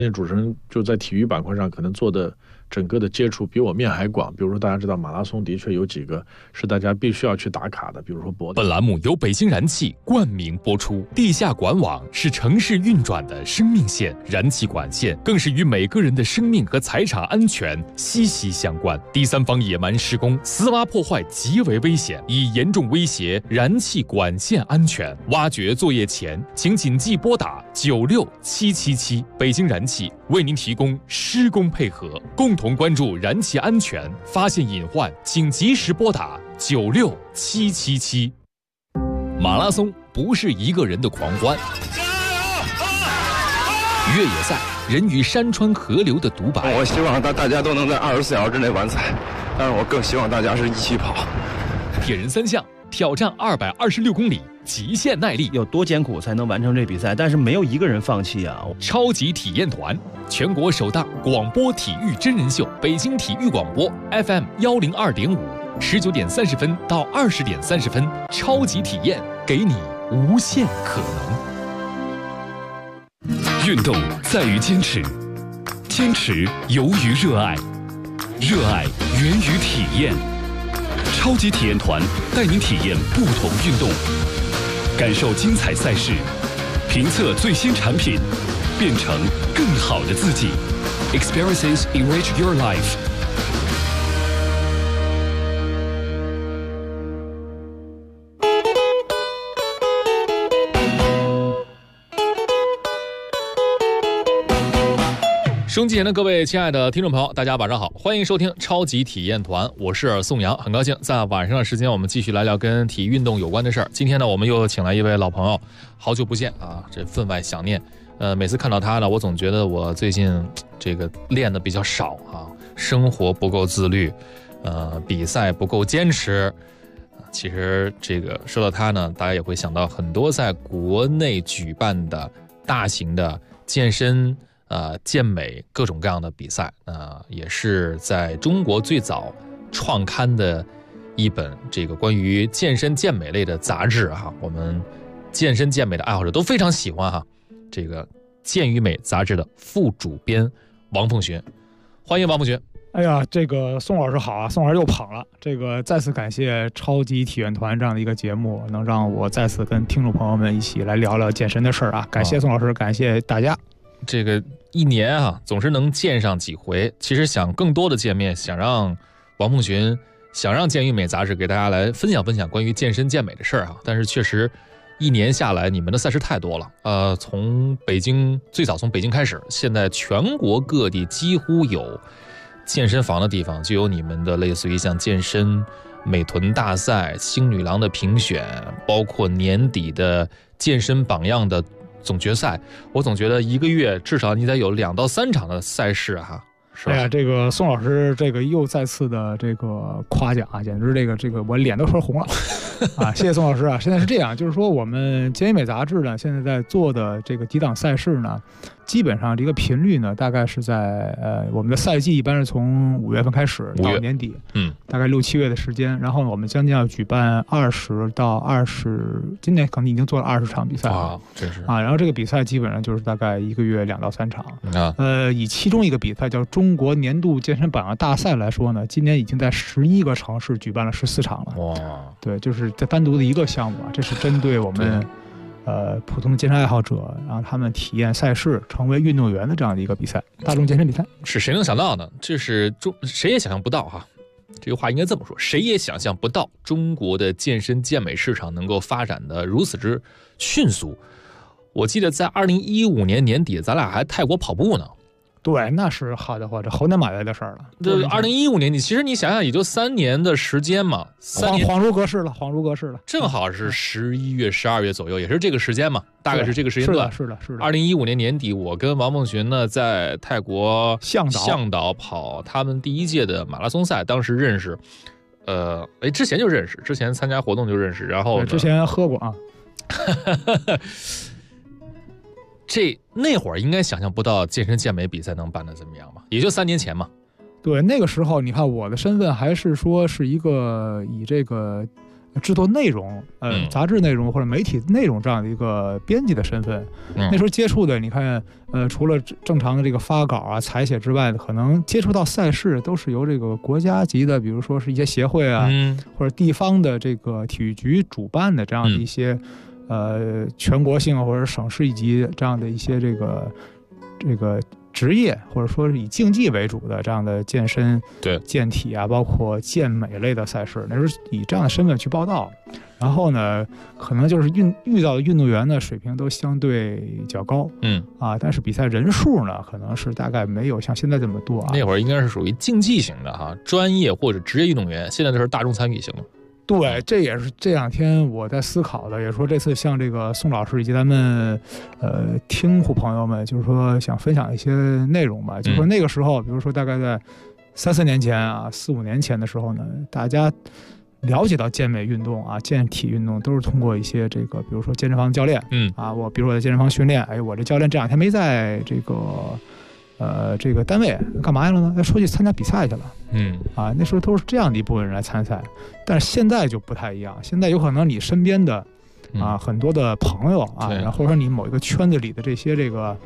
那主持人就在体育板块上可能做的整个的接触比我面还广。比如说大家知道马拉松的确有几个是大家必须要去打卡的，比如说博本栏目由北京燃气冠名播出。地下管网是城市运转的生命线，燃气管线更是与每个人的生命和财产安全息息相关。第三方野蛮施工、私挖破坏极为危险，已严重威胁燃气管线安全。挖掘作业前，请谨记拨打96777。北京燃气为您提供施工配合，共同关注燃气安全，发现隐患请及时拨打96777。马拉松不是一个人的狂欢，越野赛人与山川河流的独白。 我希望大家都能在24小时之内完赛，但是我更希望大家是一起跑。 铁人三项挑战226公里，极限耐力， 有多艰苦才能完成这比赛？但是没有一个人放弃啊！ 超级体验团，全国首档广播体育真人秀，北京体育广播 FM 102.5，19点30分到20点30分，超级体验给你无限可能。 运动在于坚持，坚持由于热爱，热爱源于体验。超级体验团带您体验不同运动，感受精彩赛事，评测最新产品，变成更好的自己。Experiences enrich your life。 收音机前的各位亲爱的听众朋友，大家晚上好，欢迎收听超级体验团，我是宋阳，很高兴在晚上的时间我们继续来聊跟体育运动有关的事儿。今天呢，我们又请来一位老朋友，好久不见啊，这分外想念。每次看到他呢，我总觉得我最近这个练的比较少啊，生活不够自律，比赛不够坚持。其实这个说到他呢，大家也会想到很多在国内举办的大型的健身。健美各种各样的比赛，也是在中国最早创刊的一本这个关于健身健美类的杂志哈，我们健身健美的爱好者都非常喜欢哈。这个健与美杂志的副主编王凤群，欢迎王凤群。 哎呀，这个宋老师好啊，宋老师又捧了。这个再次感谢超级体验团这样的一个节目，能让我再次跟听众朋友们一起来聊聊健身的事儿啊！感谢宋老师，感谢大家。 这个一年啊，总是能见上几回。其实想更多的见面，想让王凤群，想让健与美杂志给大家来分享分享关于健身健美的事儿啊。但是确实，一年下来，你们的赛事太多了。从北京最早从北京开始，现在全国各地几乎有健身房的地方，就有你们的类似于像健身美臀大赛、星女郎的评选，包括年底的健身榜样的总决赛，我总觉得一个月至少你得有2到3场的赛事哈，是吧？ 哎呀，这个宋老师这个又再次的这个夸奖啊，简直这个我脸都说红了啊！谢谢宋老师啊！现在是这样，就是说我们健与美杂志呢，现在在做的这个几档赛事呢，基本上这个频率呢，大概是在我们的赛季一般是从5月份开始到年底，大概6、7月的时间。然后我们将近要举办20到20，今年可能已经做了20场比赛了， 真是啊。然后这个比赛基本上就是大概一个月2到3场啊。以其中一个比赛叫中国年度健身榜样大赛来说呢，今年已经在11个城市举办了14场了。哇，对，就是在单独的一个项目啊，这是针对我们。普通的健身爱好者，让他们体验赛事，成为运动员的这样的一个比赛，大众健身比赛。 是谁能想到呢？这是谁也想象不到哈。这个话应该这么说，谁也想象不到中国的健身健美市场能够发展的如此之迅速。我记得在2015年年底，咱俩还泰国跑步呢。 对，那是好的话，这猴年马月的事儿了。 这2015年，其实你想想，也就3年的时间嘛，3年恍如隔世了，恍如隔世了。 正好是11月、12月左右，也是这个时间嘛，大概是这个时间段。 是的。 2015年年底，我跟王凤群呢在泰国向导跑他们第1届的马拉松赛，当时认识，之前就认识，之前参加活动就认识，然后之前喝过啊。 那会儿应该想象不到健身健美比赛能办得怎么样吧？也就3年前嘛。 对，那个时候你看我的身份还是说是一个以这个制作内容，杂志内容或者媒体内容这样的一个编辑的身份。那时候接触的，你看，除了正常的这个发稿啊、采写之外，可能接触到赛事都是由这个国家级的，比如说是一些协会啊，或者地方的这个体育局主办的这样的一些，全国性或者省市一级这样的一些这个职业或者说是以竞技为主的这样的健身、健体啊，包括健美类的赛事，那时候以这样的身份去报道。然后呢，可能就是遇到的运动员的水平都相对较高，但是比赛人数呢，可能是大概没有像现在这么多啊。 那会儿应该是属于竞技型的哈，专业或者职业运动员，现在都是大众参与型的。 对，这也是这两天我在思考的，也说这次像这个宋老师以及咱们听户朋友们，就是说想分享一些内容吧。就是说那个时候，比如说大概在3-4年前啊，4-5年前的时候呢，大家了解到健美运动啊、健体运动都是通过一些这个，比如说健身房教练，我比如说我在健身房训练，我这教练这2天没在这个单位干嘛去了呢？说去参加比赛去了。那时候都是这样的一部分人来参赛，但是现在就不太一样。现在有可能你身边的很多的朋友啊，然后或者说你某一个圈子里的这些这个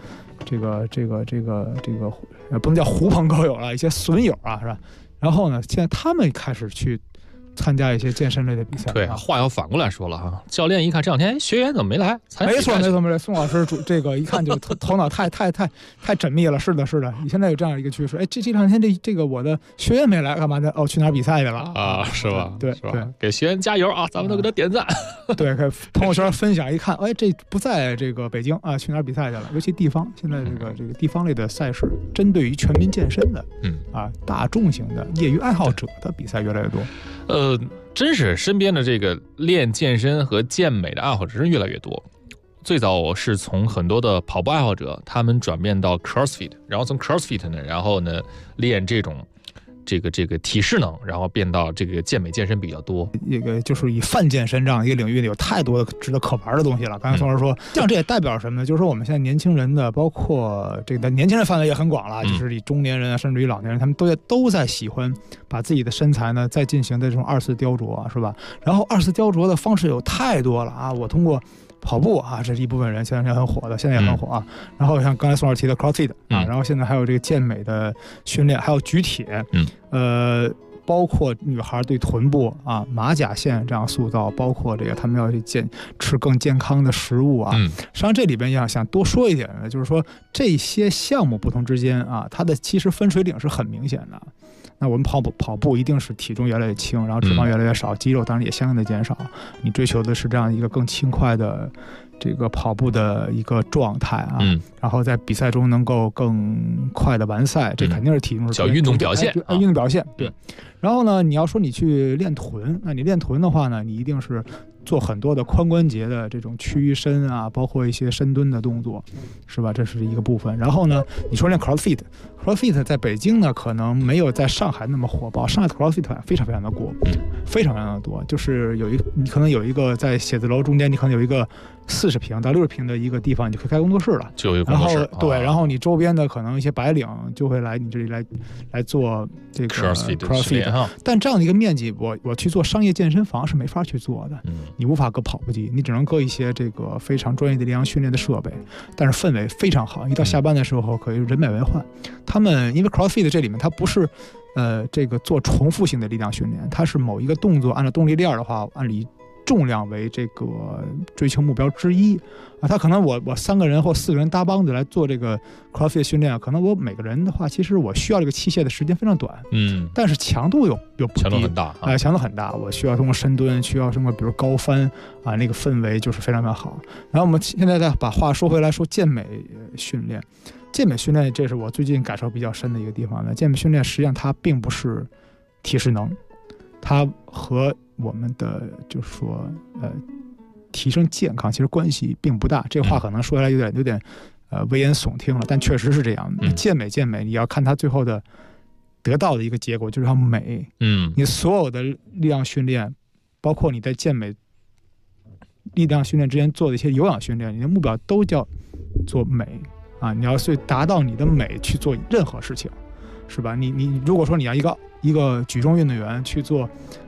不能叫狐朋狗友了，一些损友啊，是吧？然后呢，现在他们开始去参加一些健身类的比赛。 对，话要反过来说了哈，教练一看这2天学员怎么没来？ 没错，宋老师这个一看就头脑太缜密了。是的，你现在有这样一个趋势，这2天这个我的学员没来，干嘛呢？去哪儿比赛去了啊？是吧？ 对， 给学员加油啊！咱们都给他点赞。 对，朋友圈分享一看，这不在这个北京啊，去哪儿比赛去了？尤其地方，现在这个地方类的赛事，针对于全民健身的，大众型的业余爱好者的比赛越来越多。 真是身边的这个练健身和健美的爱好者真越来越多。最早是从很多的跑步爱好者，他们转变到 CrossFit， 然后从 CrossFit 呢，然后呢练这种这个体适能，然后变到这个健美健身比较多。 一个就是以泛健身这样一个领域里有太多的值得可玩的东西了。刚才宋老师说，像这也代表什么呢？就是说我们现在年轻人的，包括这个年轻人范围也很广了，就是以中年人啊，甚至于老年人，他们都在喜欢把自己的身材呢再进行的这种2次雕琢啊，是吧？然后2次雕琢的方式有太多了啊，我通过跑步啊，这是一部分人，现在很火的，现在也很火啊。然后像刚才宋老师提的 CrossFit 啊，然后现在还有这个健美的训练，还有举铁，包括女孩对臀部啊、马甲线这样塑造，包括这个他们要去吃更健康的食物啊。实际上这里边想多说一点呢，就是说这些项目不同之间啊，它的其实分水岭是很明显的。那我们跑步一定是体重越来越轻，然后脂肪越来越少，肌肉当然也相应的减少。你追求的是这样一个更轻快的这个跑步的一个状态啊，然后在比赛中能够更快的完赛，这肯定是体重叫运动表现， 运动表现对。然后呢，你要说你去练臀，那你练臀的话呢，你一定是做很多的髋关节的这种屈伸啊，包括一些深蹲的动作，是吧？这是一个部分。然后呢，你说练 CrossFit 在北京呢，可能没有在上海那么火爆。上海的 CrossFit 非常的多，非常的多。就是你可能有一个在写字楼中间，你可能有一个40平到60平的一个地方，你就可以开工作室了。 就有工作室。 然后对，然后你周边的可能一些白领就会来你这里来做这个 CrossFit。但这样的一个面积，我去做商业健身房是没法去做的。你无法搁跑步机，你只能搁一些这个非常专业的力量训练的设备，但是氛围非常好。一到下班的时候可以人满为患。他们因为 CrossFit 这里面它不是这个做重复性的力量训练，它是某一个动作按照动力链的话，按理重量为这个追求目标之一啊。他可能我3个人或4个人搭帮子来做这个 CrossFit 训练，可能我每个人的话，其实我需要这个器械的时间非常短，但是强度有不低， 强度很大啊， 强度很大。我需要通过深蹲，需要通过比如高翻啊，那个氛围就是非常非常好。然后我们现在再把话说回来，说健美训练。健美训练，这是我最近感受比较深的一个地方呢。健美训练实际上它并不是体适能，它和我们的就是说提升健康其实关系并不大。这话可能说起来有点危言耸听了，但确实是这样的。健美你要看它最后的得到的一个结果就是要美。你所有的力量训练，包括你在健美力量训练之间做的一些有氧训练，你的目标都叫做美啊！你要去达到你的美去做任何事情，是吧？你如果说你要一个举重运动员去做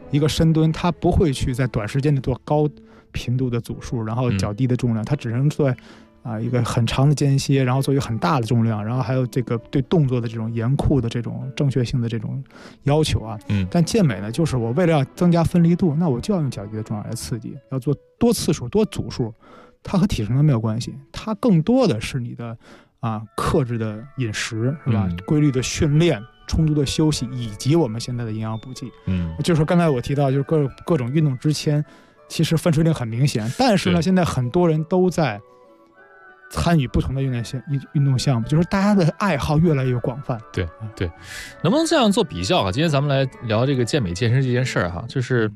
一个深蹲，他不会去在短时间内做高频度的组数，然后较低的重量，他只能做一个很长的间歇，然后做一个很大的重量，然后还有这个对动作的这种严酷的这种正确性的这种要求啊。但健美呢，就是我为了要增加分离度，那我就要用较低的重量来刺激，要做多次数、多组数，它和体重都没有关系，它更多的是你的克制的饮食，是吧？规律的训练、充足的休息，以及我们现在的营养补剂。就是说刚才我提到，就是各种运动之前，其实分水岭很明显，但是呢，现在很多人都在参与不同的运动项目，就是大家的爱好越来越广泛。 对，能不能这样做比较啊？今天咱们来聊这个健美健身这件事儿哈，就是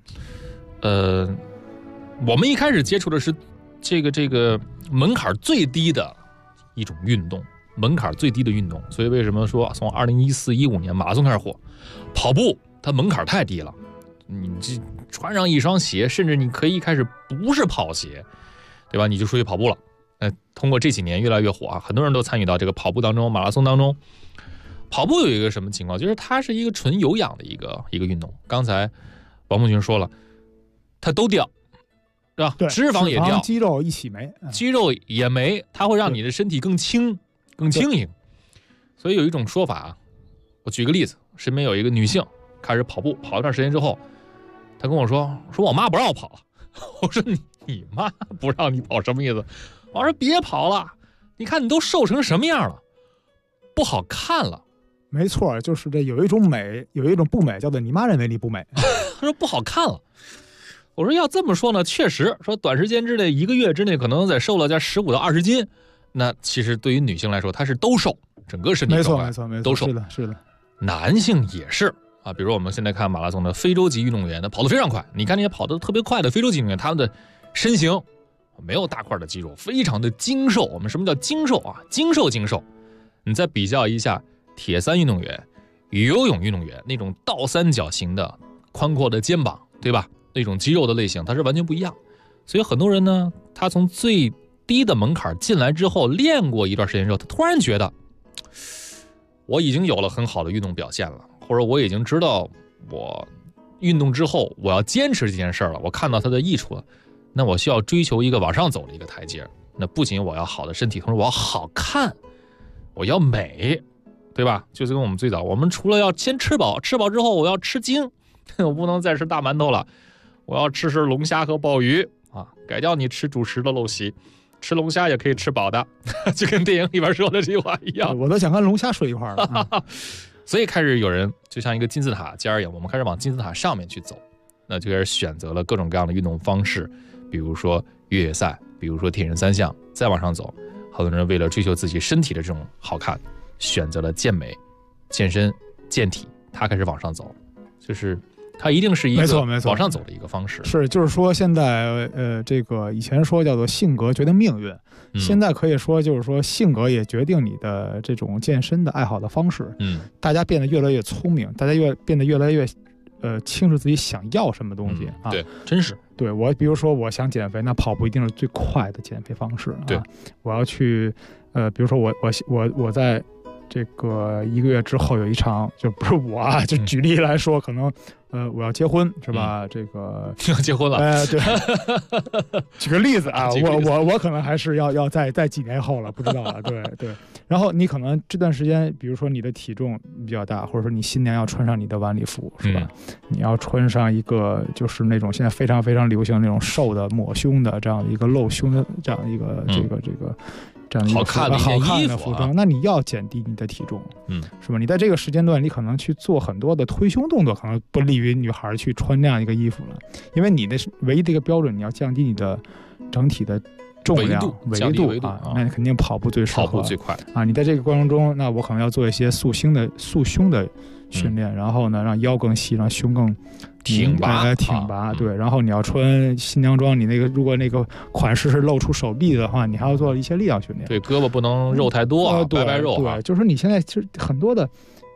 我们一开始接触的是这个门槛最低的一种运动，门槛最低的运动。所以为什么说从2014、15年马拉松开始火，跑步它门槛太低了，你这穿上一双鞋，甚至你可以一开始不是跑鞋，对吧？你就出去跑步了。通过这几年越来越火啊，很多人都参与到这个跑步当中、马拉松当中。跑步有一个什么情况，就是它是一个纯有氧的一个运动。刚才王梦群说了，它都掉，是吧？脂肪也掉， 肌肉一起没， 肌肉也没，它会让你的身体更轻盈。所以有一种说法，我举个例子，身边有一个女性开始跑步，跑一段时间之后，她跟我说我妈不让我跑了。我说你妈不让你跑什么意思？我说别跑了，你看你都瘦成什么样了，不好看了。 没错，就是这有一种美，有一种不美，叫做你妈认为你不美。 他说不好看了。我说要这么说呢，确实说短时间之内1个月之内可能在瘦了在15到20斤，那其实对于女性来说，她是都瘦，整个身体状态都瘦。 是的。 男性也是啊，比如我们现在看马拉松的非洲籍运动员，他跑得非常快。你看那些跑得特别快的非洲籍运动员，他们的身形没有大块的肌肉，非常的精瘦。我们什么叫精瘦啊？精瘦。你再比较一下铁三运动员、游泳运动员那种倒三角形的宽阔的肩膀，对吧？那种肌肉的类型，它是完全不一样。所以很多人呢，他从最低的门槛进来之后，练过一段时间之后，他突然觉得，我已经有了很好的运动表现了，或者我已经知道我运动之后我要坚持这件事了，我看到它的益处了。那我需要追求一个往上走的一个台阶，那不仅我要好的身体，同时我要好看，我要美，对吧？就是跟我们最早，我们除了要先吃饱，吃饱之后我要吃精，我不能再吃大馒头了，我要吃龙虾和鲍鱼啊，改掉你吃主食的陋习，吃龙虾也可以吃饱的，就跟电影里边说的这句话一样。 我都想跟龙虾睡一块儿了。 所以开始有人就像一个金字塔尖一样，我们开始往金字塔上面去走，那就开始选择了各种各样的运动方式。比如说越野赛，比如说铁人三项，再往上走，很多人为了追求自己身体的这种好看，选择了健美、健身、健体，他开始往上走，就是它一定是一个往上走的一个方式。 是，就是说现在这个以前说叫做性格决定命运，现在可以说就是说性格也决定你的这种健身的爱好的方式。大家变得越来越聪明，大家变得越来越清楚自己想要什么东西啊。 对，真是。 对，我比如说我想减肥，那跑步一定是最快的减肥方式啊。 对， 我要去比如说我在这个1个月之后有一场，就不是我啊，就举例来说，可能我要结婚是吧？这个要结婚了， 对。举个例子啊，我可能还是要在几年后了，不知道了。对。然后你可能这段时间，比如说你的体重比较大，或者说你新娘要穿上你的晚礼服，是吧？你要穿上一个就是那种现在非常非常流行那种瘦的抹胸的这样的一个露胸的这样一个这个这样的一个好看的服装，那你要减低你的体重，是吧？你在这个时间段，你可能去做很多的推胸动作，可能不利于女孩去穿那样一个衣服了，因为你的唯一的一个标准，你要降低你的整体的重量维度啊，那肯定跑步最适合， 跑步最快啊。你在这个过程中，那我可能要做一些塑胸的训练，然后呢，让腰更细，让胸更挺拔，对。然后你要穿新娘装，你那个如果那个款式是露出手臂的话，你还要做一些力量训练。 对，胳膊不能肉太多啊，白肉啊。 对，就是你现在其实很多的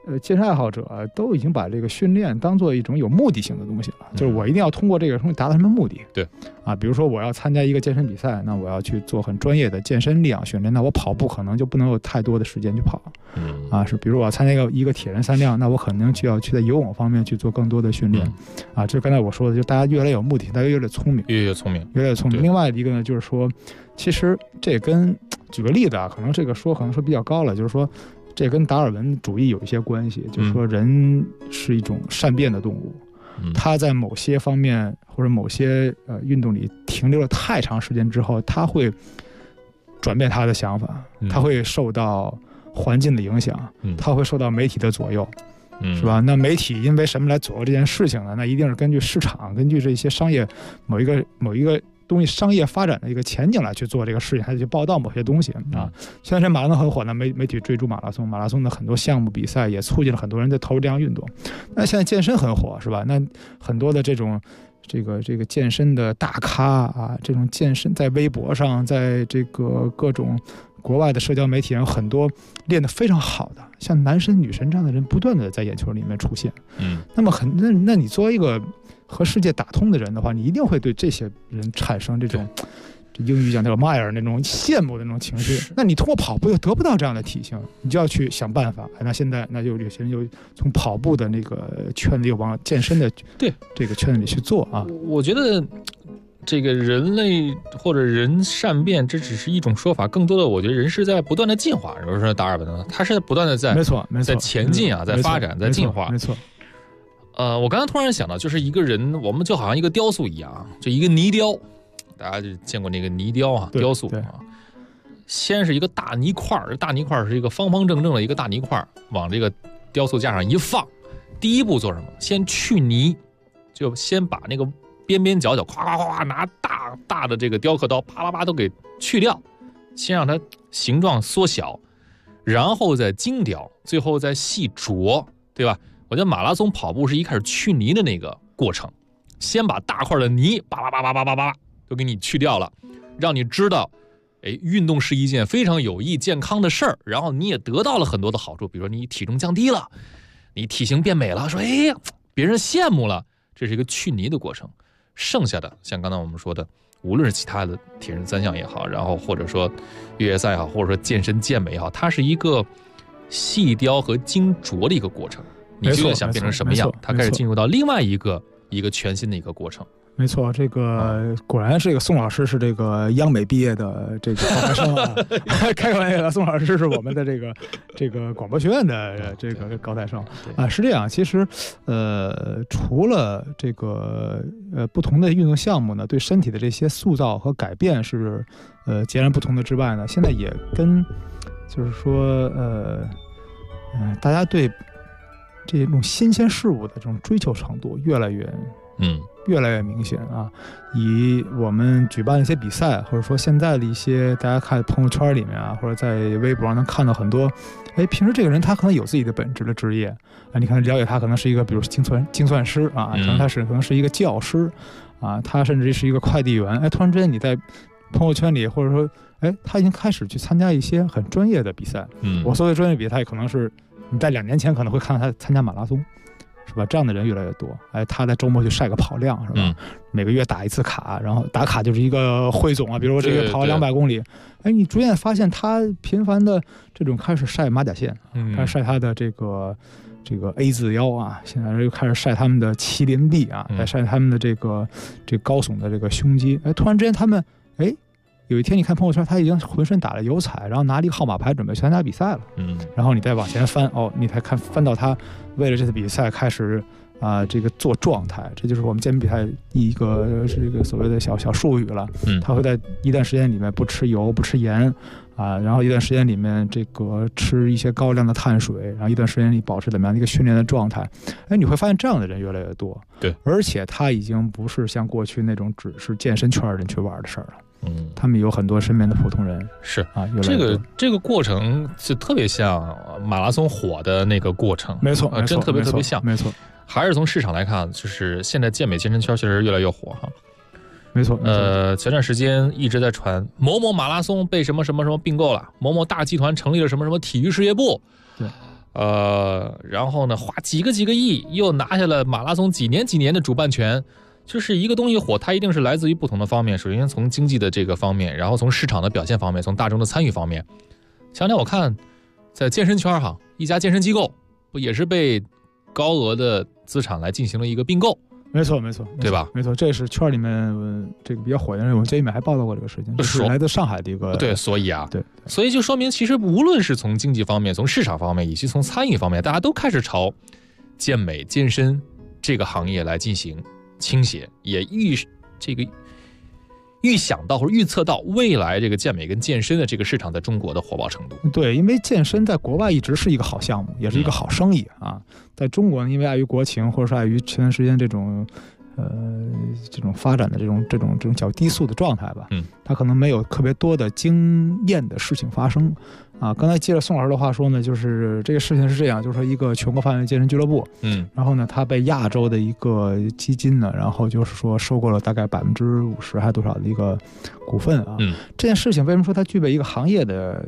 健身爱好者都已经把这个训练当做一种有目的性的东西了，就是我一定要通过这个东西达到什么目的。 对， 比如说我要参加一个健身比赛，那我要去做很专业的健身力量训练，那我跑步可能就不能有太多的时间去跑。是比如我要参加一个铁人三项，那我可能就要去在游泳方面去做更多的训练。就是刚才我说的，就大家越来越有目的，大家越来越聪明，越来越聪明。另外一个呢，就是说，其实这跟举个例子可能这个可能说比较高了，就是说。这跟达尔文主义有一些关系，就是说人是一种善变的动物，他在某些方面或者某些运动里停留了太长时间之后，他会转变他的想法，他会受到环境的影响，他会受到媒体的左右，是吧？那媒体因为什么来左右这件事情呢？那一定是根据市场，根据这些商业某一个东西商业发展的一个前景来去做这个事情，还得去报道某些东西现在这马拉松很火呢，媒体追逐马拉松的很多项目比赛也促进了很多人在投入这样运动。那现在健身很火，是吧？那很多的这个健身的大咖这种健身在微博上，在这个各种国外的社交媒体上有很多练得非常好的，像男神女神这样的人不断的在眼球里面出现。那么那你作为一个和世界打通的人的话，你一定会对这些人产生这种英语讲叫admire那种羡慕的那种情绪。那你通过跑步又得不到这样的体型，你就要去想办法。那现在就有些人就从跑步的那个圈里往健身的这个圈子里去做我觉得这个人类或者人善变，这只是一种说法，更多的我觉得人是在不断的进化。比如说达尔文他是不断的在没错在前进在发展，在进化。 没错。 我刚才突然想到，就是一个人，我们就好像一个雕塑一样，就一个泥雕，大家就见过那个泥雕雕塑先是一个大泥块，大泥块是一个方方正正的一个大泥块，往这个雕塑架上一放，第一步做什么？先去泥，就先把那个边边角角咵咵咵拿大的这个雕刻刀啪啪啪都给去掉，先让它形状缩小，然后再精雕，最后再细琢，对吧？我觉得马拉松跑步是一开始去泥的那个过程，先把大块的泥叭都给你去掉了，让你知道运动是一件非常有益健康的事儿，然后你也得到了很多的好处，比如说你体重降低了，你体型变美了，说别人羡慕了，这是一个去泥的过程。剩下的像刚才我们说的，无论是其他的铁人三项也好，然后或者说越野赛也好，或者说健身健美也好，它是一个细雕和精琢的一个过程。你究竟想变成什么样，它开始进入到另外一个全新的一个过程。 没错，这个果然这个宋老师是这个央美毕业的这个高材生开个玩笑，宋老师是我们的这个广播学院的这个高材生是这样。其实除了这个不同的运动项目呢，对身体的这些塑造和改变是截然不同的之外呢，现在也跟就是说大家对这种新鲜事物的这种追求程度越来越明显以我们举办一些比赛，或者说现在的一些大家看朋友圈里面或者在微博上能看到很多平时这个人他可能有自己的本职的职业你可能了解他可能是一个比如精算师可能他可能是一个教师他甚至是一个快递员突然之间你在朋友圈里或者说他已经开始去参加一些很专业的比赛我所谓专业比赛可能是你在2年前可能会看到他参加马拉松，是吧？这样的人越来越多。他在周末去晒个跑量，是吧？每个月打一次卡，然后打卡就是一个汇总比如说这个跑200公里，你逐渐发现他频繁的这种开始晒马甲线，开始晒他的这个 A 字腰现在又开始晒他们的麒麟臂在晒他们的这个高耸的这个胸肌。突然之间他们有一天你看朋友圈，他已经浑身打了油彩，然后拿了一个号码牌准备参加比赛了。然后你再往前翻，你才翻到他为了这次比赛开始这个做状态，这就是我们健美比赛一个这个所谓的小术语了。他会在一段时间里面不吃油、不吃盐然后一段时间里面这个吃一些高量的碳水，然后一段时间里保持怎么样的一个训练的状态。你会发现这样的人越来越多。对，而且他已经不是像过去那种只是健身圈人去玩的事儿了。他们有很多身边的普通人是这个过程是特别像马拉松火的那个过程， 没错， 真特别像， 没错。 还是从市场来看，就是现在健美健身圈确实越来越火没错。 前段时间一直在传某某马拉松被什么什么什么并购了，某某大集团成立了什么什么体育事业部。 对然后呢，花几个亿又拿下了马拉松几年的主办权。就是一个东西火，它一定是来自于不同的方面。首先从经济的这个方面，然后从市场的表现方面，从大众的参与方面。前两天我看，在健身圈哈，一家健身机构不也是被高额的资产来进行了一个并购？ 没错， 对吧？ 没错，这是圈里面这个比较火的人，我们这一面还报道过这个事情，就是来自上海的一个。 对，所以啊， 对， 所以就说明，其实无论是从经济方面、从市场方面，以及从参与方面，大家都开始朝健美健身这个行业来进行倾斜，也预想到或者预测到未来这个健美跟健身的这个市场在中国的火爆程度。对， 因为健身在国外一直是一个好项目，也是一个好生意啊。在中国呢，因为碍于国情，或者是碍于前段时间这种发展的这种较低速的状态吧，它可能没有特别多的惊艳的事情发生啊。刚才接着宋老师的话说呢，就是这个事情是这样，就是说一个全国范围健身俱乐部，然后呢，它被亚洲的一个基金呢，然后就是说收购了大概50%还多少的一个股份啊。这件事情为什么说它具备一个行业的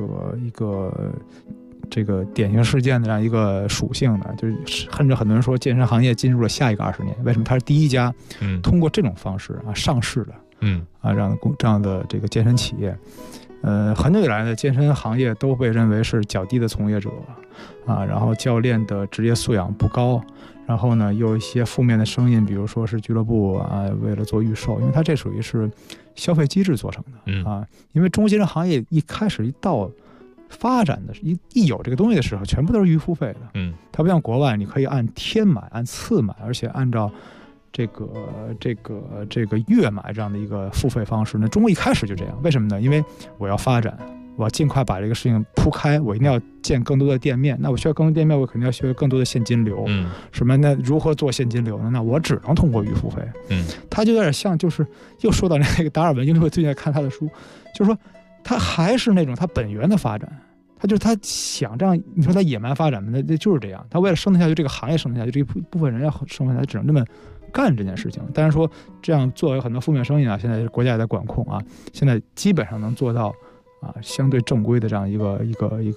这个典型事件的这样一个属性呢？就是很多人说健身行业进入了下一个20年，为什么？它是第一家通过这种方式上市的，这样的这个健身企业。很久以来呢，健身行业都被认为是较低的从业者啊，然后教练的职业素养不高，然后呢有一些负面的声音，比如说是俱乐部啊为了做预售，因为它这属于是消费机制做成的啊。因为中国健身行业一开始一到发展的一有这个东西的时候，全部都是预付费的。它不像国外，你可以按天买、按次买，而且按照这个月买这样的一个付费方式。那中国一开始就这样，为什么呢？因为我要发展，我要尽快把这个事情铺开，我一定要建更多的店面。那我需要更多店面，我肯定要需要更多的现金流。什么？那如何做现金流呢？那我只能通过预付费。它就有点像，就是又说到那个达尔文，因为我最近在看他的书，就是说他还是那种他本源的发展。他想这样，你说他野蛮发展吗？那就是这样。他为了生存下去，这个行业生存下去，这一部分人要生存下来，只能这么干这件事情。但是说这样做有很多负面声音啊，现在国家也在管控啊，现在基本上能做到啊相对正规的这样一个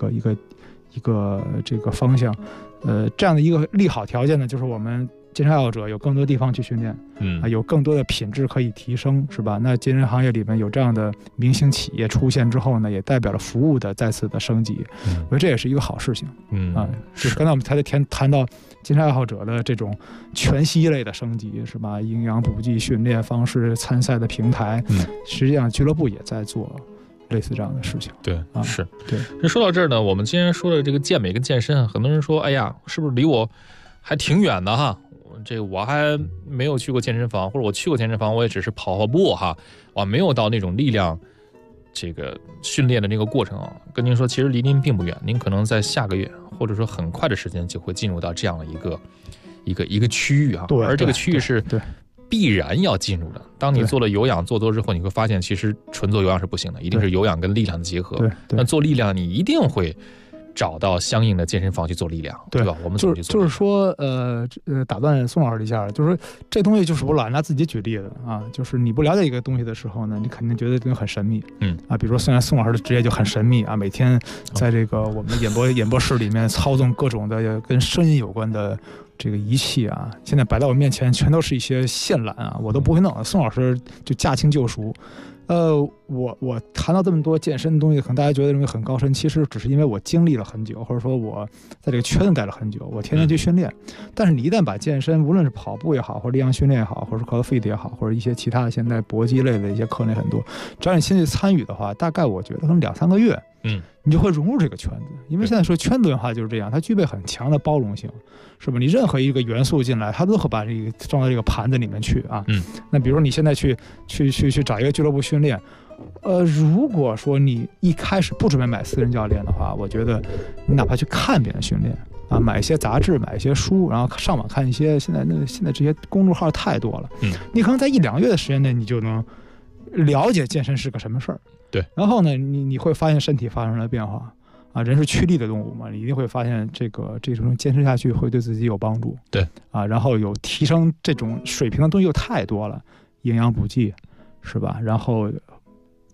这个方向。这样的一个利好条件呢，就是我们健身爱好者有更多地方去训练，有更多的品质可以提升，是吧？那健身行业里面有这样的明星企业出现之后呢，也代表了服务的再次的升级，我觉得这也是一个好事情。就是刚才我们才谈到健身爱好者的这种全息类的升级，是吧？营养补剂、训练方式、参赛的平台，实际上俱乐部也在做类似这样的事情。 对，是对。 那说到这儿呢，我们今天说的这个健美跟健身，很多人说，哎呀，是不是离我还挺远的哈？这个我还没有去过健身房，或者我去过健身房，我也只是跑步哈，我没有到那种力量这个训练的那个过程啊。跟您说，其实离您并不远，您可能在下个月或者说很快的时间就会进入到这样的一个区域啊。 对， 而这个区域是必然要进入的。当你做了有氧做多之后，你会发现其实纯做有氧是不行的，一定是有氧跟力量的结合。那做力量你一定会找到相应的健身房去做力量，对吧？我们就是说，打断宋老师一下，就是说这东西就是我老拿自己举例子啊，就是你不了解一个东西的时候呢，你肯定觉得这东西很神秘，比如说虽然宋老师的职业就很神秘啊，每天在这个我们的演播室里面操纵各种的跟声音有关的这个仪器啊，现在摆在我面前全都是一些线缆啊，我都不会弄，宋老师就驾轻就熟。我谈到这么多健身的东西，可能大家觉得认为很高深，其实只是因为我经历了很久，或者说我在这个圈子待了很久，我天天去训练。但是你一旦把健身，无论是跑步也好，或者力量训练也好，或者是 CrossFit 也好，或者一些其他的现在搏击类的一些课类很多，只要你先去参与的话，大概我觉得可能2-3个月，你就会融入这个圈子。因为现在说圈子文化就是这样，它具备很强的包容性，是吧？你任何一个元素进来，它都会把这个装到这个盘子里面去啊。那比如说你现在去找一个俱乐部训练，如果说你一开始不准备买私人教练的话，我觉得你哪怕去看别人训练啊，买一些杂志，买一些书，然后上网看一些现在这些公众号太多了，你可能在1-2个月的时间内，你就能了解健身是个什么事儿。 对， 然后呢，你会发现身体发生了变化啊，人是趋利的动物嘛，你一定会发现这种健身下去会对自己有帮助。 对啊，然后有提升这种水平的东西又太多了，营养补剂是吧？然后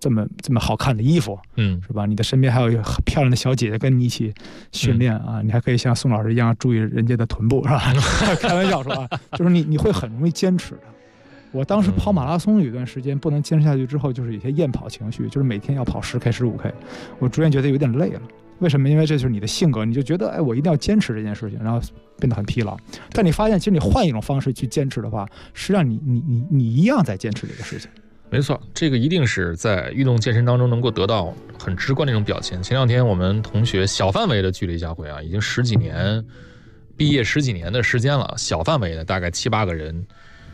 这么好看的衣服，是吧？你的身边还有一个很漂亮的小姐姐跟你一起训练啊，你还可以像宋老师一样注意人家的臀部，是吧？开玩笑说啊，就是你会很容易坚持的。我当时跑马拉松有一段时间不能坚持下去之后，就是有些厌跑情绪，就是每天要跑10K、15K， 我逐渐觉得有点累了。为什么？因为这就是你的性格，你就觉得哎，我一定要坚持这件事情，然后变得很疲劳。但你发现，其实你换一种方式去坚持的话，实际上你一样在坚持这个事情。 没错，这个一定是在运动健身当中能够得到很直观的一种表现。前2天我们同学小范围的聚了一下会啊，已经10几年，毕业10几年的时间了，小范围的大概7、8个人。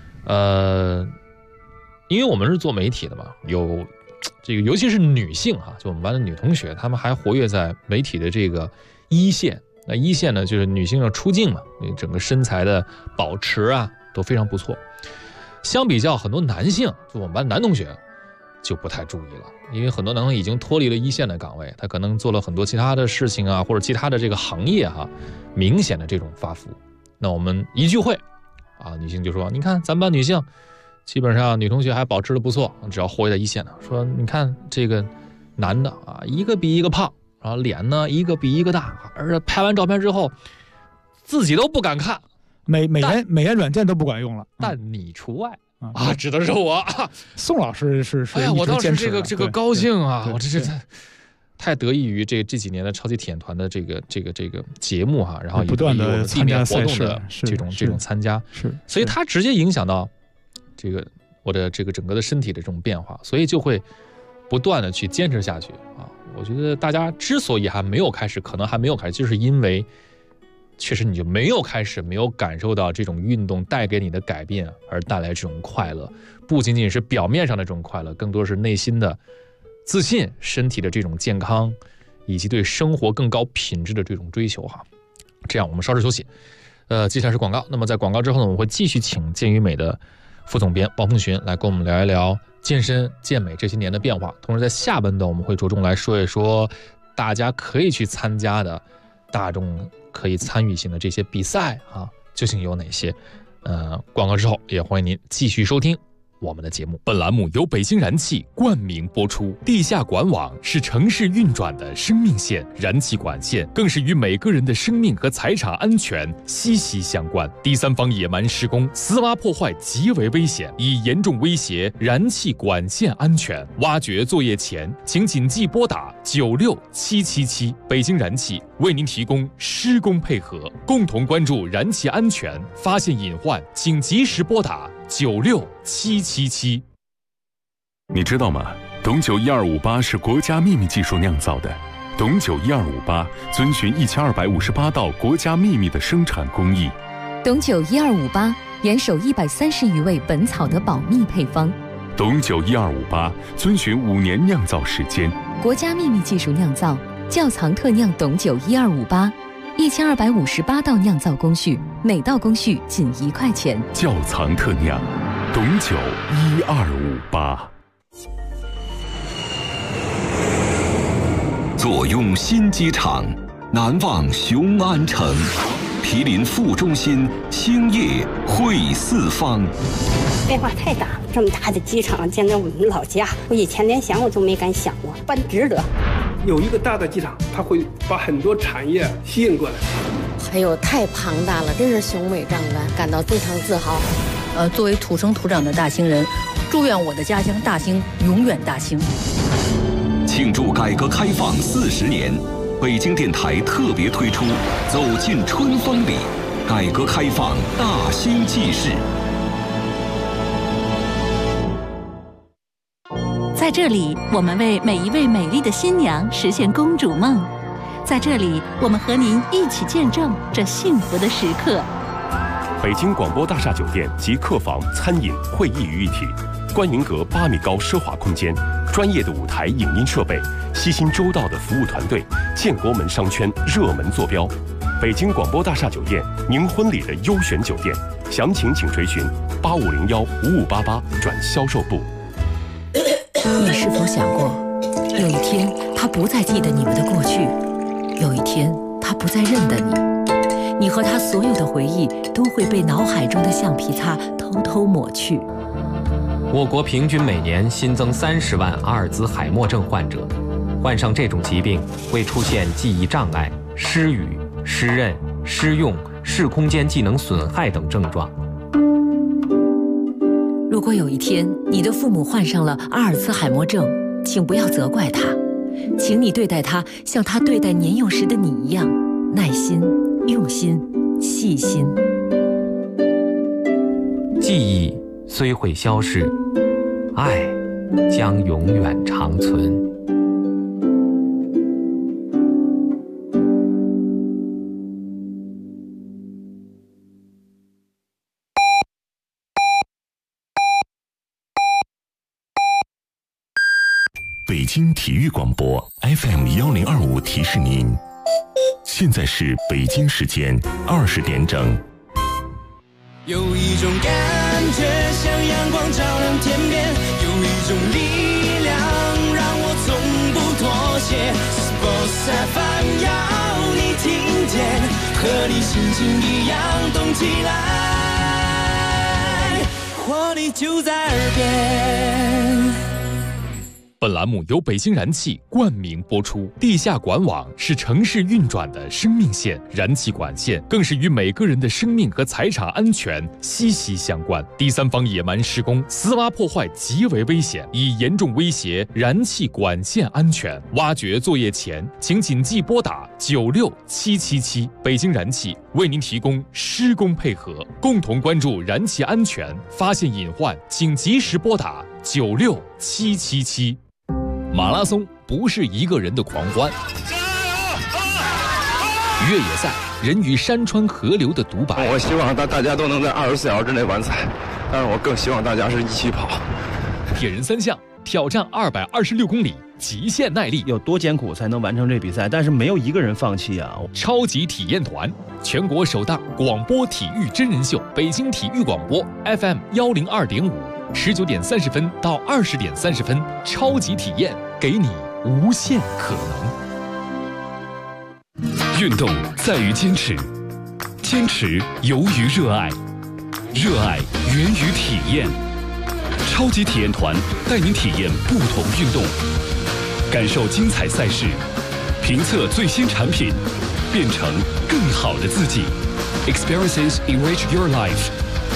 因为我们是做媒体的嘛，有这个尤其是女性哈，就我们班的女同学，她们还活跃在媒体的这个一线。那一线呢，就是女性要出镜嘛，整个身材的保持啊都非常不错。相比较很多男性，就我们班男同学就不太注意了，因为很多男同学已经脱离了一线的岗位，他可能做了很多其他的事情啊，或者其他的这个行业哈，明显的这种发福。那我们一聚会啊，女性就说：“你看咱们班女性，基本上女同学还保持的不错，只要活跃在一线的。说你看这个男的啊，一个比一个胖，然后脸呢一个比一个大，而且拍完照片之后，自己都不敢看， 美颜软件都不管用了， 但你除外啊，指的是我。 宋老师是哎呀，我当时这个高兴啊，我这太得益于这几年的超级体验团的这个节目哈，然后不断的参加活动的这种参加， 是， 所以它直接影响到这个我的这个整个的身体的这种变化，所以就会不断的去坚持下去啊。我觉得大家之所以还没有开始，可能还没有开始，就是因为确实你就没有开始，没有感受到这种运动带给你的改变而带来这种快乐，不仅仅是表面上的这种快乐，更多是内心的自信、身体的这种健康，以及对生活更高品质的这种追求哈。这样我们稍事休息，接下来是广告。那么在广告之后呢，我们会继续请健与美的副总编王凤群来跟我们聊一聊健身健美这些年的变化。同时在下半段我们会着重来说一说大家可以去参加的大众可以参与性的这些比赛啊，究竟有哪些？广告之后也欢迎您继续收听我们的节目。 本栏目由北京燃气冠名播出。地下管网是城市运转的生命线，燃气管线更是与每个人的生命和财产安全息息相关。第三方野蛮施工、私挖破坏极为危险，已严重威胁燃气管线安全。挖掘作业前，请谨记拨打96777。北京燃气为您提供施工配合，共同关注燃气安全，发现隐患请及时拨打96777。 你知道吗？董酒1258是国家秘密技术酿造的。董酒1258遵循1258道国家秘密的生产工艺。 董酒1258严守130余位本草的保密配方。 董酒1258遵循5年酿造时间。 国家秘密技术酿造，窖藏特酿董酒1258，1258道酿造工序，每道工序仅1块钱。 窖藏特酿，董酒1258。 坐拥新机场，难忘雄安城。毗邻副中心，兴业汇四方。 变化太大了，这么大的机场建在我们老家，我以前连想我都没敢想过，办值得。 有一个大的机场，它会把很多产业吸引过来。 还有太庞大了，真是雄伟壮观，感到非常自豪。 作为土生土长的大兴人，祝愿我的家乡大兴永远大兴。 庆祝改革开放40年，北京电台特别推出《走进春风里》，改革开放大兴纪事。 在这里，我们为每一位美丽的新娘实现公主梦。在这里，我们和您一起见证这幸福的时刻。 北京广播大厦酒店集客房、餐饮、会议于一体，观云阁8米高奢华空间，专业的舞台影音设备，悉心周到的服务团队，建国门商圈热门坐标。北京广播大厦酒店，您婚礼的优选酒店，详情请垂询8501-5588转销售部。 你是否想过，有一天他不再记得你们的过去，有一天他不再认得你，你和他所有的回忆都会被脑海中的橡皮擦偷偷抹去。 我国平均每年新增30万阿尔兹海默症患者，患上这种疾病会出现记忆障碍、失语、失认、失用、视空间技能损害等症状。 如果有一天你的父母患上了阿尔兹海默症，请不要责怪他，请你对待他像他对待年幼时的你一样，耐心、用心、细心。 记忆虽会消逝，爱将永远长存。 北京体育广播 FM1025提示您，现在是北京时间20点整。 有一种感觉像阳光照亮天边，有一种力量让我从不妥协。Sports FM 要你听见，和你心情一样动起来，活力就在耳边。 本栏目由北京燃气冠名播出。地下管网是城市运转的生命线，燃气管线更是与每个人的生命和财产安全息息相关。第三方野蛮施工、私挖破坏极为危险，已严重威胁燃气管线安全。挖掘作业前，请谨记拨打96777。北京燃气为您提供施工配合，共同关注燃气安全，发现隐患请及时拨打96777。马拉松不是一个人的狂欢，越野赛人与山川河流的独白。 我希望大家都能在24小时之内完赛，但是我更希望大家是一起跑。 铁人3项挑战226公里，极限耐力， 有多艰苦才能完成这比赛？但是没有一个人放弃啊！ 超级体验团，全国首档广播体育真人秀，北京体育广播 FM102.5，19点30分到20点30分，超级体验，给你无限可能。运动在于坚持，坚持由于热爱，热爱源于体验。超级体验团带您体验不同运动，感受精彩赛事，评测最新产品，变成更好的自己。Experiences enrich your life。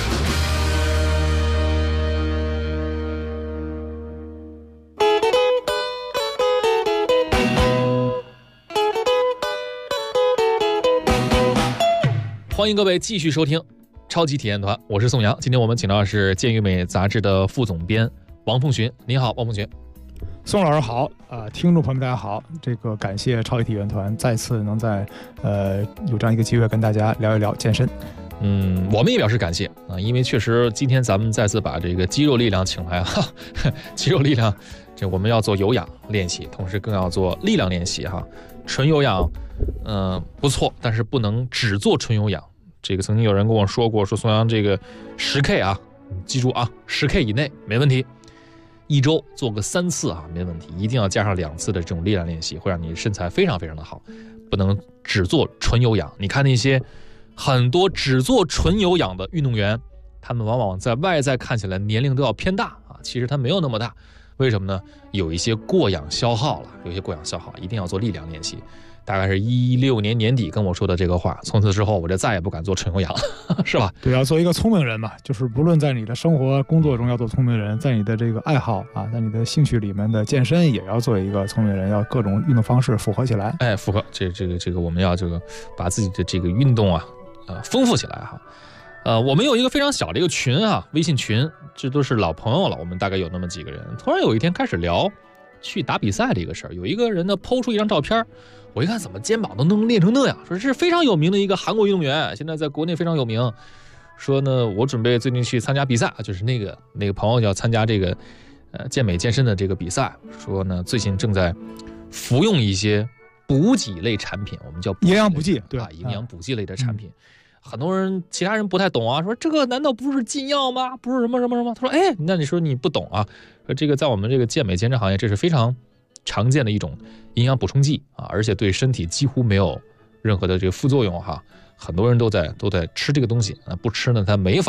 欢迎各位继续收听超级体验团，我是宋阳。今天我们请到的是健与美杂志的副总编王凤群。你好，王凤群。 宋老师好，听众朋友们大家好。这个感谢超级体验团再次能在有这样一个机会跟大家聊一聊健身。 我们也表示感谢啊，因为确实今天咱们再次把这个肌肉力量请来哈，肌肉力量，这我们要做有氧练习，同时更要做力量练习哈。纯有氧，不错，但是不能只做纯有氧。这个曾经有人跟我说过，说宋阳这个10K 啊，记住啊，10K 以内没问题，一周做个3次啊没问题，一定要加上2次的这种力量练习，会让你身材非常非常的好，不能只做纯有氧。你看那些很多只做纯有氧的运动员，他们往往在外在看起来年龄都要偏大啊，其实他没有那么大。为什么呢？有一些过氧消耗了，一定要做力量练习。大概是16年年底跟我说的这个话，从此之后我就再也不敢做纯有氧了，是吧？ 对，要做一个聪明人嘛，就是不论在你的生活工作中要做聪明人，在你的这个爱好啊，在你的兴趣里面的健身也要做一个聪明人，要各种运动方式符合起来。 符合这个我们要这个把自己的这个运动啊，丰富起来哈。我们有一个非常小的一个群啊，微信群，这都是老朋友了，我们大概有那么几个人。突然有一天开始聊去打比赛的一个事儿，有一个人呢抛出一张照片，我一看怎么肩膀都能练成那样，说是非常有名的一个韩国运动员，现在在国内非常有名。说呢，我准备最近去参加比赛，就是那个朋友要参加这个健美健身的这个比赛，说呢最近正在服用一些补给类产品，我们叫营养补剂，对吧？ 营养补剂类的产品。很多人其他人不太懂啊，说这个难道不是禁药吗？不是什么什么什么？他说那你说你不懂啊，说这个在我们这个健美健身行业，这是非常常见的一种营养补充剂啊，而且对身体几乎没有任何的这个副作用哈。很多人都在吃这个东西啊，不吃呢他没法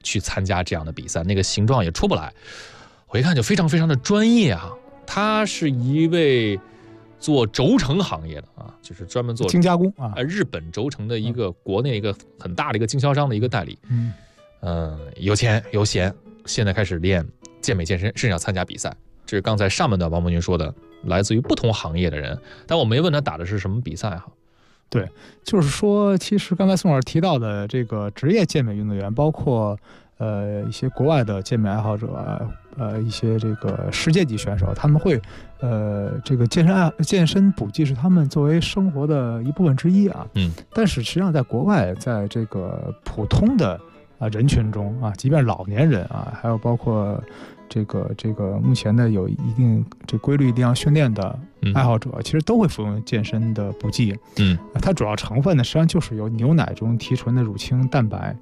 去参加这样的比赛，那个形状也出不来。我一看就非常非常的专业啊，他是一位做轴承行业的啊，就是专门做精加工啊， 日本轴承的一个国内一个很大的一个经销商的一个代理。有钱有闲，现在开始练健美健身，甚至要参加比赛。这是刚才上半段王伯军说的，来自于不同行业的人，但我没问他打的是什么比赛哈。 对，就是说，其实刚才宋老师提到的这个职业健美运动员，包括一些国外的健美爱好者，一些这个世界级选手，他们会这个健身补剂是他们作为生活的一部分之一啊。但是实际上在国外，在这个普通的人群中啊，即便老年人啊，还有包括这个目前的有一定这规律一定要训练的爱好者，其实都会服用健身的补剂。它主要成分呢，实际上就是由牛奶中提纯的乳清蛋白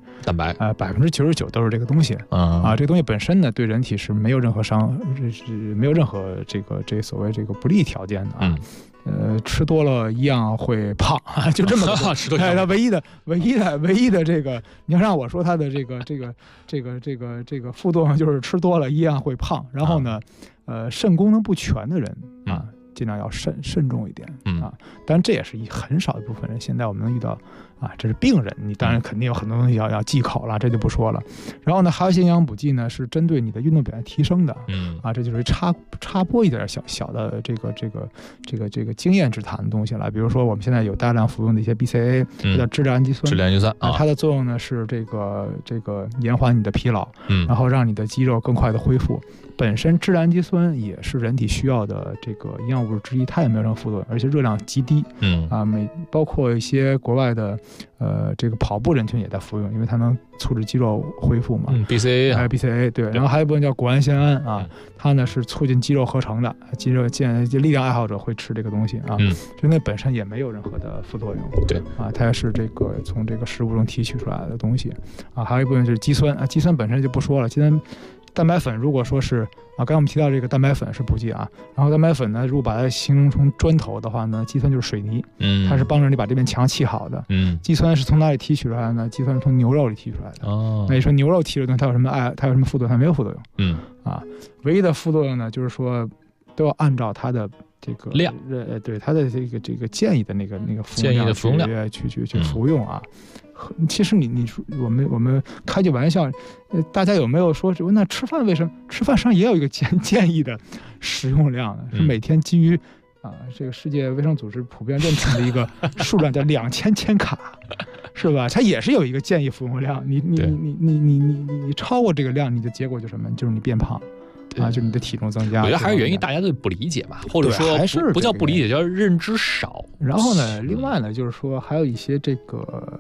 ，99%都是这个东西这个东西本身呢，对人体是没有任何没有任何这所谓这个不利条件的啊。吃多了一样会胖，就这么个吃多它唯一的这个，你要让我说它的这个副作用就是吃多了一样会胖。然后呢，肾功能不全的人啊，尽量要慎重一点啊。当然这也是很少一部分人，现在我们能遇到啊，这是病人，你当然肯定有很多东西要忌口了，这就不说了。然后呢，还有一些营养补剂呢，是针对你的运动表现提升的，这就是插播一点小的这个经验之谈的东西了。比如说我们现在有大量服用的一些 BCAA，叫质量氨基酸，它的作用呢是这个延缓你的疲劳，然后让你的肌肉更快的恢复。本身质量氨基酸也是人体需要的这个营养物质之一，它也没有任何副作用，而且热量极低。包括一些国外的这个跑步人群也在服用，因为它能促使肌肉恢复嘛。 BCAA 还有 BCAA 对，然后还有一部分叫谷氨酰胺啊，它呢是促进肌肉合成的，力量爱好者会吃这个东西啊。就那本身也没有任何的副作用。 对它也是这个从这个食物中提取出来的东西啊。还有一部分就是肌酸肌酸本身就不说了，肌酸。蛋白粉如果说是刚才我们提到这个蛋白粉是补剂啊，然后蛋白粉呢，如果把它形容成砖头的话呢，肌酸就是水泥，它是帮着你把这面墙砌好的。肌酸是从哪里提取出来的呢？肌酸是从牛肉里提取出来的。那你说牛肉提取的东西它有什么副作用？它没有副作用。唯一的副作用呢，就是说都要按照它的这个量， 对它的这个建议的那个建议的服用量去服用啊。其实你说我们开句玩笑，大家有没有说那吃饭为什么吃饭上也有一个建议的食用量呢？是每天基于这个世界卫生组织普遍认同的一个数量叫2000千卡，是吧？它也是有一个建议服用量。你超过这个量，你的结果就是什么？就是你变胖。就你的体重增加。 我觉得还是源于大家对不理解吧，或者说不叫不理解，叫认知少。 然后呢，另外呢，就是说还有一些这个，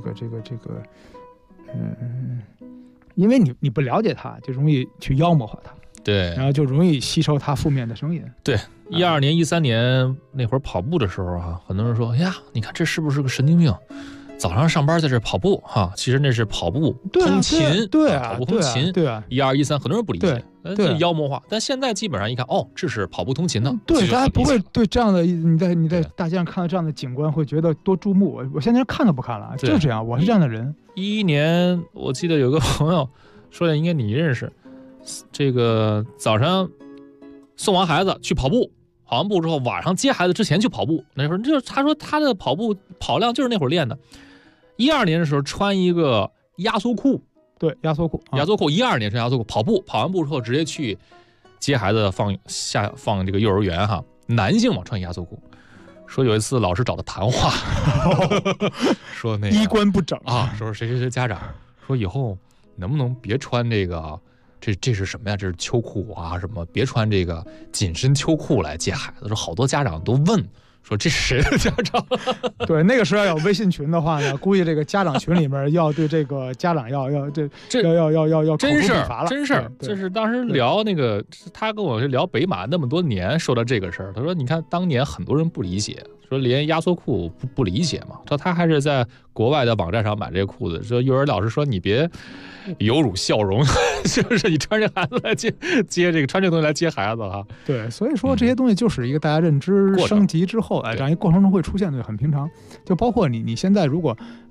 因为你不了解它，就容易去妖魔化它。 对， 然后就容易吸收它负面的声音。 对，12年、13年那会儿跑步的时候很多人说：“哎呀，你看这是不是个神经病？早上上班在这跑步其实那是跑步通勤，跑步通勤， 对啊 ，12、13，很多人不理解，妖魔化。但现在基本上一看，这是跑步通勤的， 对，大家不会对这样的你在大街上看到这样的景观会觉得多注目。我现在看都不看了，就这样，我是这样的人。 11年，我记得有个朋友说的，应该你认识，这个早上送完孩子去跑步。跑完步之后，晚上接孩子之前去跑步。那会儿就是他说他的跑量就是那会儿练的。12年的时候穿一个压缩裤， 对，压缩裤。 12年穿压缩裤跑步，跑完步之后直接去接孩子放这个幼儿园男性嘛穿压缩裤。说有一次老师找他谈话，说那个衣冠不整说谁家长说以后能不能别穿这个。这是什么呀？这是秋裤什么？别穿这个紧身秋裤来接孩子。说好多家长都问，说这是谁的家长？ 对，那个时候要有微信群的话呢，估计这个家长群里面要对这个家长要真事儿，就是当时聊那个，他跟我是聊北马那么多年说的这个事儿。他说，你看当年很多人不理解，说连压缩裤不理解嘛。说他还是在国外的网站上买这个裤子。说幼儿老师说你别。有辱笑容，就是你穿着孩子来接这个穿这东西来接孩子对，所以说这些东西就是一个大家认知升级之后，这样一个过程中会出现的很平常。就包括你现在如果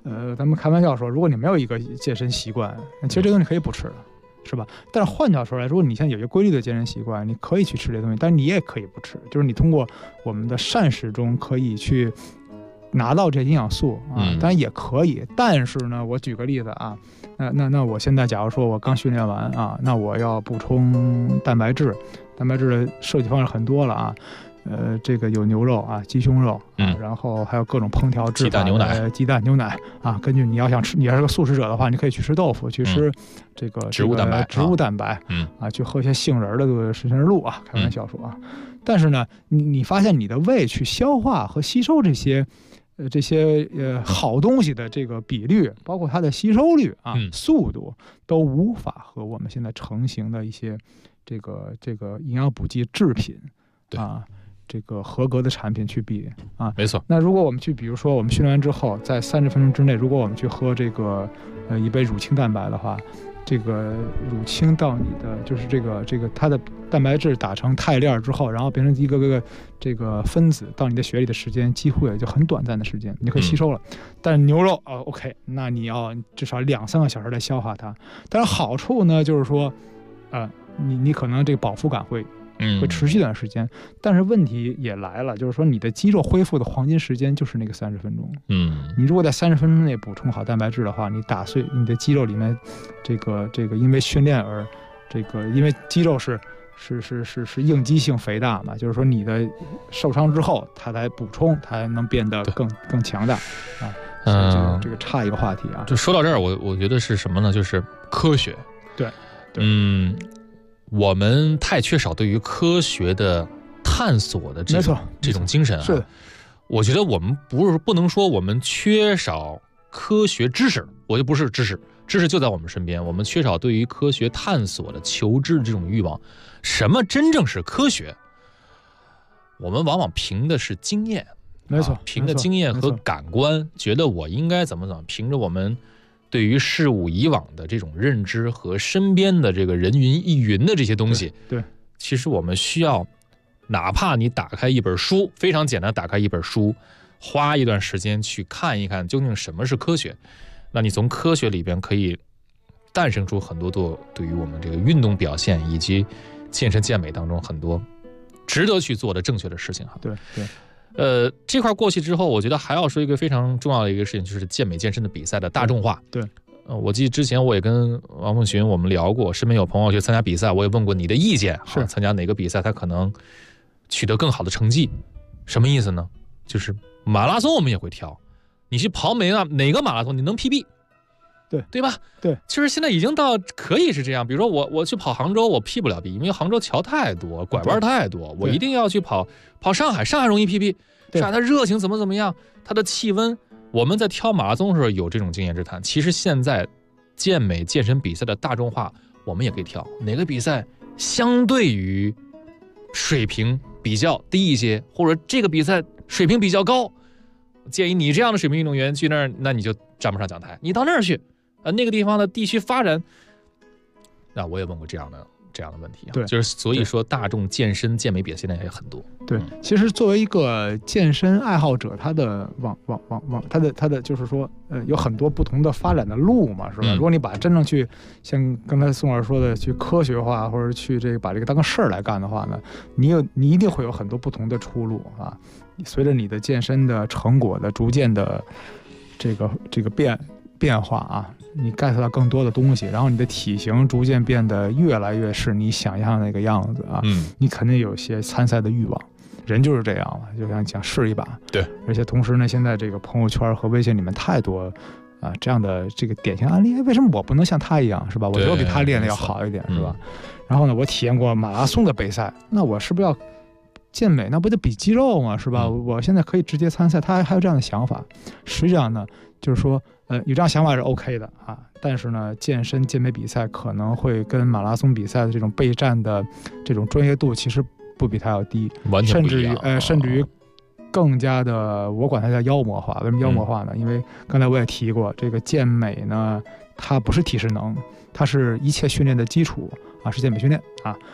咱们开玩笑说，如果你没有一个健身习惯，其实这东西可以不吃的，是吧？但是换句话说来，如果你现在有一个规律的健身习惯，你可以去吃这东西，但是你也可以不吃，就是你通过我们的膳食中可以去拿到这营养素啊，当然也可以。但是呢，我举个例子啊，那我现在假如说我刚训练完啊，那我要补充蛋白质，蛋白质的摄取方式很多了啊。这个有牛肉啊，鸡胸肉啊，然后还有各种烹调制法，鸡蛋、牛奶啊。根据你要想吃，你要是个素食者的话，你可以去吃豆腐，去吃这个植物蛋白， 去喝一些杏仁的食仁露啊，开玩笑说啊。但是呢，你发现你的胃去消化和吸收这些好东西的这个比率，包括它的吸收率啊、速度，都无法和我们现在成型的一些这个营养补剂制品啊。这个合格的产品去比啊， 没错。 那如果我们去，比如说我们训练完之后，在30分钟之内，如果我们去喝这个一杯乳清蛋白的话，这个乳清到你的就是这个它的蛋白质打成肽链之后，然后变成一个个这个分子到你的血里的时间，几乎也就很短暂的时间，你就可以吸收了。但是牛肉OK， 那你要至少2-3个小时来消化它。但是好处呢，就是说，你可能这个饱腹感会持续一段时间，但是问题也来了，就是说你的肌肉恢复的黄金时间就是那个30分钟。你如果在30分钟内补充好蛋白质的话，你打碎你的肌肉里面这个因为训练而因为肌肉是应激性肥大嘛，就是说你的受伤之后它才补充，它才能变得更强大啊。这个差一个话题啊。 就说到这儿，我觉得是什么呢？就是科学。 对。 我们太缺少对于科学的探索的这种精神啊。 是的， 我觉得我们不能说我们缺少科学知识，我就不是知识就在我们身边，我们缺少对于科学探索的求知的这种欲望。什么真正是科学？我们往往凭的是经验， 没错， 凭着经验和感官，觉得我应该怎么，凭着我们对于事物以往的这种认知和身边的这个人云亦云的这些东西， 对， 其实我们需要，哪怕你打开一本书，非常简单，打开一本书，花一段时间去看一看究竟什么是科学，那你从科学里边可以诞生出很多对于我们这个运动表现以及健身健美当中很多值得去做的正确的事情哈。 对。 这块过去之后，我觉得还要说一个非常重要的一个事情，就是健美健身的比赛的大众化。 对， 我记得之前我也跟王凤群我们聊过，身边有朋友去参加比赛，我也问过你的意见， 是参加哪个比赛他可能取得更好的成绩，什么意思呢？就是马拉松我们也会挑，你去跑哪个马拉松你能 PB， 对吧？ 对， 其实现在已经到可以是这样，比如说我去跑杭州，我 P 不了 B， 因为杭州桥太多，拐弯太多，我一定要去跑上海容易 PB， 上海它热情怎么样，它的气温，我们在挑马拉松的时候有这种经验之谈。其实现在健美健身比赛的大众化，我们也可以挑哪个比赛相对于水平比较低一些，或者这个比赛水平比较高，建议你这样的水平运动员去那儿，那你就站不上讲台，你到那儿去。那个地方的地区发展，那我也问过这样的问题啊。 对， 就是所以说大众健身健美比赛现在也很多。 对，其实作为一个健身爱好者，他的他的就是说，有很多不同的发展的路嘛，是吧？如果你把真正去像刚才宋老师说的去科学化，或者去把这个当个事儿来干的话呢，你一定会有很多不同的出路啊。随着你的健身的成果的逐渐的这个变化啊，你 get 到更多的东西，然后你的体型逐渐变得越来越是你想象的那个样子啊，你肯定有些参赛的欲望，人就是这样了，就想试一把。 对， 而且同时呢，现在这个朋友圈和微信里面太多这样的这个典型案例，为什么我不能像他一样，是吧？我就比他练的要好一点，是吧？然后呢，我体验过马拉松的杯赛，那我是不是要健美？那不就比肌肉吗？是吧？我现在可以直接参赛，他还有这样的想法。实际上呢，就是说，有这样想法是 OK 的啊，但是呢，健身健美比赛可能会跟马拉松比赛的这种备战的这种专业度其实不比它要低， 完全不一样， 甚至于更加的，我管它叫妖魔化。为什么妖魔化呢？因为刚才我也提过，这个健美呢，它不是体适能，它是一切训练的基础啊，是健美训练啊。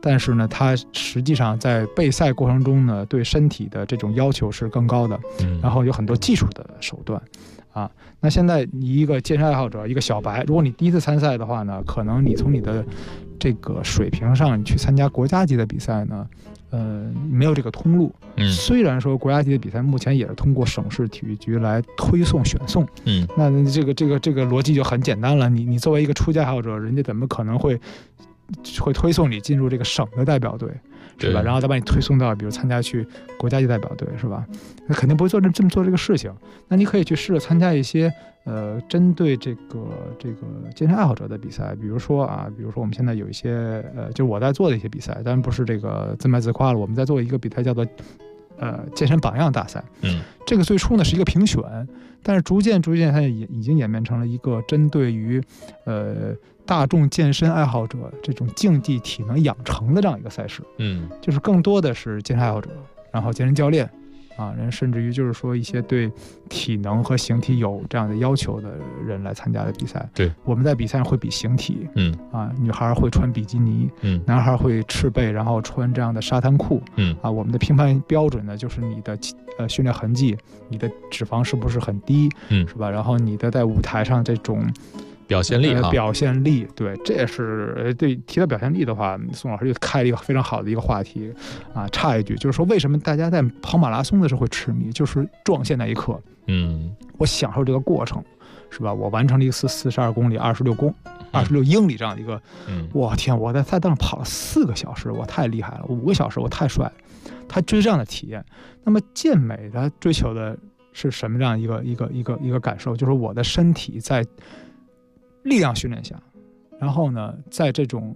但是呢，它实际上在备赛过程中呢，对身体的这种要求是更高的，然后有很多技术的手段。那现在你一个健身爱好者，一个小白，如果你第一次参赛的话呢，可能你从你的这个水平上，你去参加国家级的比赛呢，没有这个通路。虽然说国家级的比赛目前也是通过省市体育局来推送选送，那这个逻辑就很简单了。你作为一个初级爱好者，人家怎么可能会推送你进入这个省的代表队？是吧？然后再把你推送到，比如参加去国家级代表队，是吧？那肯定不会这么做这个事情。那你可以去试着参加一些针对这个健身爱好者的比赛，比如说我们现在有一些就我在做的一些比赛，当然不是这个自卖自夸了，我们在做一个比赛叫做健身榜样大赛。这个最初呢是一个评选，但是逐渐它已经演变成了一个针对于大众健身爱好者这种竞技体能养成的这样一个赛事。就是更多的是健身爱好者，然后健身教练人甚至于就是说一些对体能和形体有这样的要求的人来参加的比赛。 对， 我们在比赛上会比形体，女孩会穿比基尼，男孩会赤背，然后穿这样的沙滩裤，我们的评判标准呢就是你的训练痕迹，你的脂肪是不是很低，是吧？然后你的在舞台上这种表现力， 对，这也是对。提到表现力的话，宋老师就开了一个非常好的一个话题插一句，就是说为什么大家在跑马拉松的时候会痴迷，就是撞线那一刻，我享受这个过程，是吧？我完成了一次42公里、26英里这样的一个，我天，我在赛道上跑了4个小时，我太厉害了；5个小时，我太帅了。他追这样的体验。那么健美的追求的是什么样一个感受？就是我的身体在力量训练下，然后呢，在这个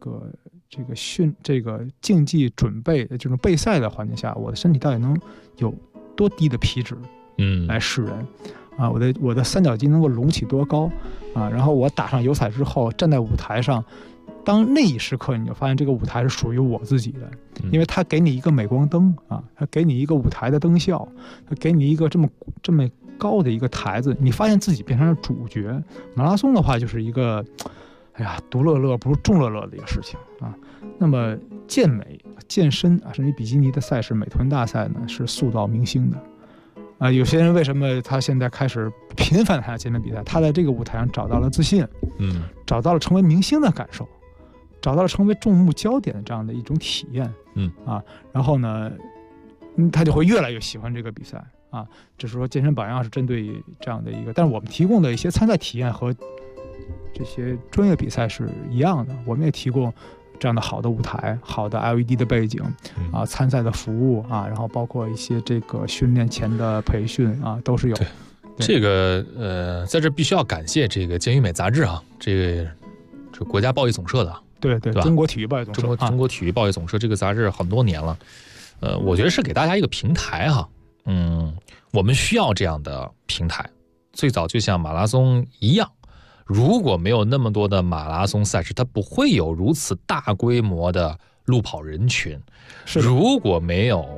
竞技准备的这种备赛的环境下，我的身体到底能有多低的皮质，来示人我的三角肌能够隆起多高然后我打上油彩之后，站在舞台上，当那一时刻，你就发现这个舞台是属于我自己的，因为它给你一个镁光灯它给你一个舞台的灯效，它给你一个这么高的一个台子，你发现自己变成了主角。马拉松的话就是一个独乐乐不如众乐乐的一个事情那么健美、健身甚至比基尼的赛事、美臀大赛呢，是塑造明星的有些人为什么他现在开始频繁参加健美比赛？他在这个舞台上找到了自信，找到了成为明星的感受，找到了成为众目焦点的这样的一种体验，然后呢，他就会越来越喜欢这个比赛只是说健身榜样是针对这样的一个，但是我们提供的一些参赛体验和这些专业比赛是一样的，我们也提供这样的好的舞台、好的 LED 的背景参赛的服务然后包括一些这个训练前的培训都是有。 这个在这必须要感谢这个健与美杂志这国家报业总社的， 对，中国体育报业总社， 中国体育报业总社这个杂志很多年了，我觉得是给大家一个平台我们需要这样的平台。最早就像马拉松一样，如果没有那么多的马拉松赛事，它不会有如此大规模的路跑人群。如果没有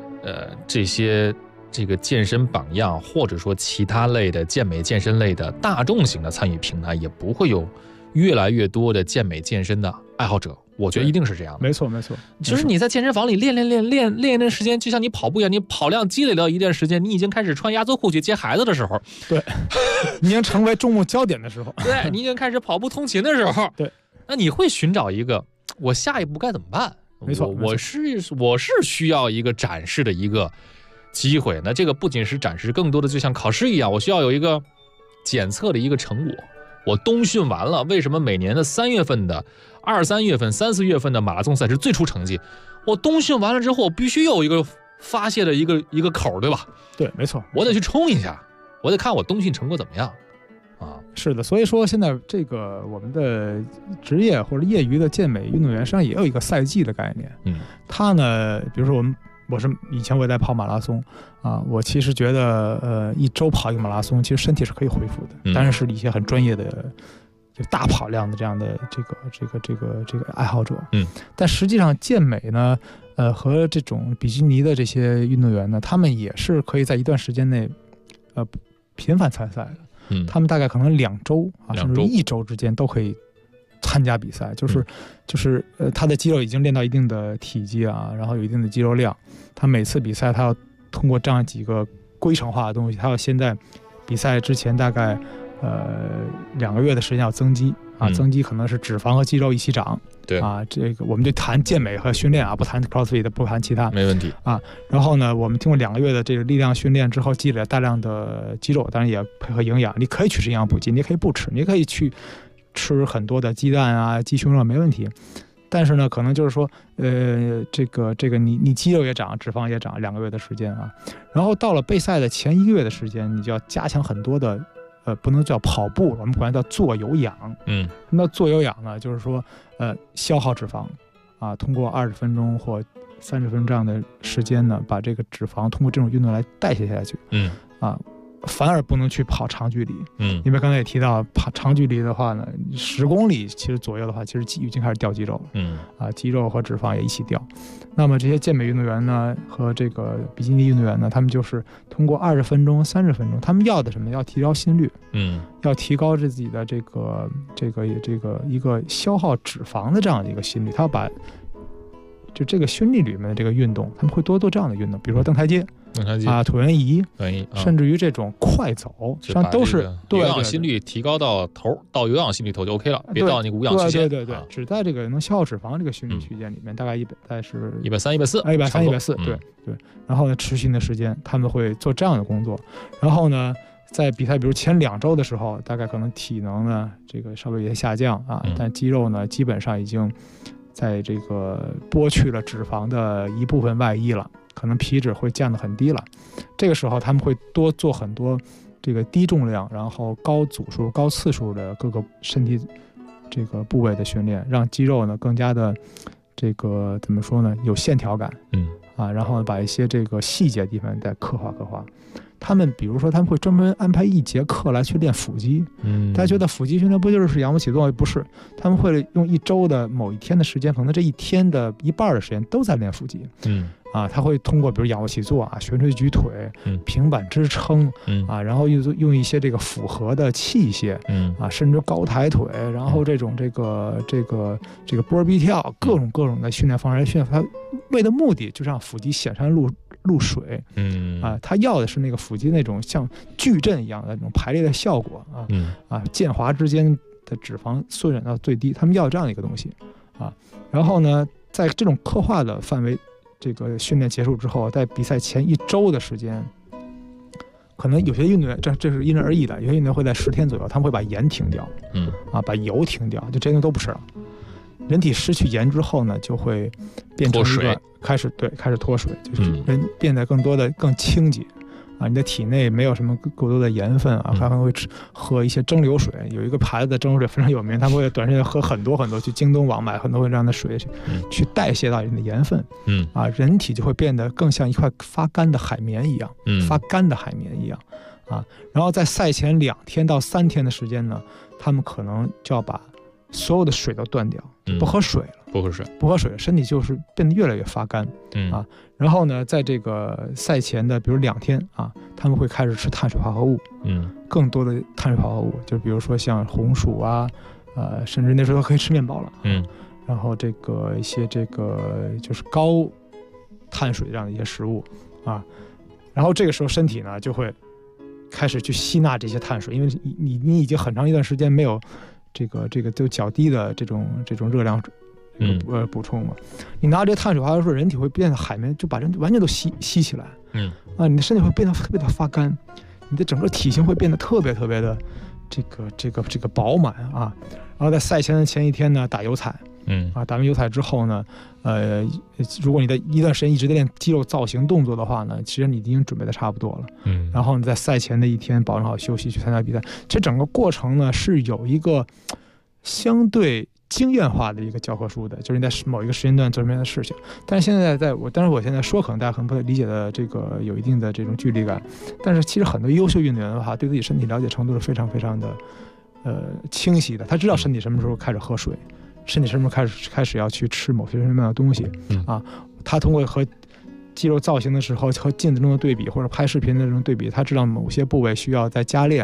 这个健身榜样，或者说其他类的健美健身类的大众型的参与平台，也不会有越来越多的健美健身的爱好者。我觉得一定是这样的。 没错。 就是你在健身房里练一段时间，就像你跑步一样，你跑量积累到一段时间，你已经开始穿压缩裤去接孩子的时候， 对，你已经成为众目焦点的时候， 对，你已经开始跑步通勤的时候， 对， 那你会寻找一个我下一步该怎么办？ 没错， 我是需要一个展示的一个机会。那这个不仅是展示，更多的就像考试一样，我需要有一个检测的一个成果。我冬训完了，为什么每年的3月份的2、3月份、3、4月份的马拉松赛事最出成绩？我冬训完了之后，我必须有一个发泄的一个口，对吧？ 对，没错， 我得去冲一下，我得看我冬训成果怎么样是的，所以说现在这个我们的职业或者业余的健美运动员实际上也有一个赛季的概念。他呢，比如说我是以前我也在跑马拉松我其实觉得1周跑一个马拉松，其实身体是可以恢复的，当然是一些很专业的就大跑量的这样的这个爱好者。但实际上健美呢和这种比基尼的这些运动员呢，他们也是可以在一段时间内频繁参赛的。他们大概可能2周甚至1周之间都可以参加比赛，就是他的肌肉已经练到一定的体积啊，然后有一定的肌肉量，他每次比赛他要通过这样几个规程化的东西，他要先在比赛之前大概2个月的时间要增肌啊，增肌可能是脂肪和肌肉一起长。 对啊，这个我们就谈健美和训练啊，不谈 CrossFit， 不谈其他， 没问题啊。然后呢，我们经过2个月的这个力量训练之后，积累大量的肌肉，当然也配合营养。你可以去吃营养补剂，你也可以不吃，你也可以去吃很多的鸡蛋啊、鸡胸肉，没问题。但是呢，可能就是说，这个你肌肉也长，脂肪也长，2个月的时间啊。然后到了备赛的前1个月的时间，你就要加强很多的。不能叫跑步，我们管它叫做有氧。什么叫做有氧呢？就是说，消耗脂肪，啊，通过20分钟或30分钟这样的时间呢，把这个脂肪通过这种运动来代谢下去。反而不能去跑长距离。因为刚才也提到，跑长距离的话呢，10公里其实左右的话，其实已经开始掉肌肉了。肌肉和脂肪也一起掉。那么这些健美运动员呢，和这个比基尼运动员呢，他们就是通过20分钟、30分钟，他们要的什么？要提高心率，要提高自己的这个一个消耗脂肪的这样的一个心率。他要把就这个训练里面的这个运动，他们会多做这样的运动，比如说登台阶。啊，椭圆仪，甚至于这种快走，实际上都是有氧心率提高到头，到有氧心率头就 OK 了，别到那个无氧区间。 对，只在这个能消耗脂肪这个心率区间里面，大概是 130、140， 130、140，对。然后呢，持续的时间他们会做这样的工作。然后呢，在比赛比如前2周的时候，大概可能体能呢这个稍微有些下降啊，但肌肉呢基本上已经在这个剥去了脂肪的一部分外衣了。可能皮脂会降得很低了，这个时候他们会多做很多这个低重量，然后高组数、高次数的各个身体这个部位的训练，让肌肉呢更加的这个怎么说呢，有线条感，然后把一些这个细节地方再刻画。他们比如说他们会专门安排1节课来去练腹肌，大家觉得腹肌训练不就是仰卧起坐？不是，他们会用1周的某一天的时间，可能这1天的1半的时间都在练腹肌。他会通过比如仰卧起坐啊、悬垂举腿、平板支撑然后用一些这个复合的器械甚至高抬腿，然后这种这个波比跳，各种的训练方式来训练它，为的目的就让腹肌显山露水。他要的是那个腹肌那种像矩阵一样的那种排列的效果间滑之间的脂肪缩减到最低，他们要这样一个东西然后呢，在这种刻画的范围。这个训练结束之后，在比赛前1周的时间，可能有些运动员这是因人而异的，有些运动员会在10天左右，他们会把盐停掉，把油停掉，就这些都不吃了。人体失去盐之后呢，就会变成一个开始脱水，就是人变得更清洁你的体内没有什么过多的盐分还会喝一些蒸馏水。有一个牌子的蒸馏水非常有名，他们会短时间喝很多，去京东网买很多这样的水去代谢到你的盐分。人体就会变得更像一块发干的海绵一样，然后在赛前2天到3天的时间呢，他们可能就要把所有的水都断掉，不喝水了。不喝水，身体就是变得越来越发干然后呢，在这个赛前的比如2天他们会开始吃碳水化合物，更多的碳水化合物，就比如说像红薯甚至那时候可以吃面包了然后这个一些这个就是高碳水这样的一些食物然后这个时候身体呢就会开始去吸纳这些碳水，因为你已经很长一段时间没有这个就较低的这种热量补充嘛，你拿这些碳水化合物，人体会变得海绵，就把人完全都吸起来，你的身体会变得特别的发干，你的整个体型会变得特别的这个饱满然后在赛前的前1天呢，打油彩，打完油彩之后呢，如果你的一段时间一直在练肌肉造型动作的话呢，其实你已经准备的差不多了，然后你在赛前的1天保证好休息去参加比赛，这整个过程呢是有一个相对经验化的一个教科书的，就是你在某一个时间段做什么样的事情。但是现在我现在说，可能大家很不理解的这个有一定的这种距离感。但是其实很多优秀运动员的话，对自己身体了解程度是非常的清晰的。他知道身体什么时候开始喝水，身体什么时候开始要去吃某些什么样的东西他通过和肌肉造型的时候和镜子中的对比，或者拍视频的这种对比，他知道某些部位需要再加练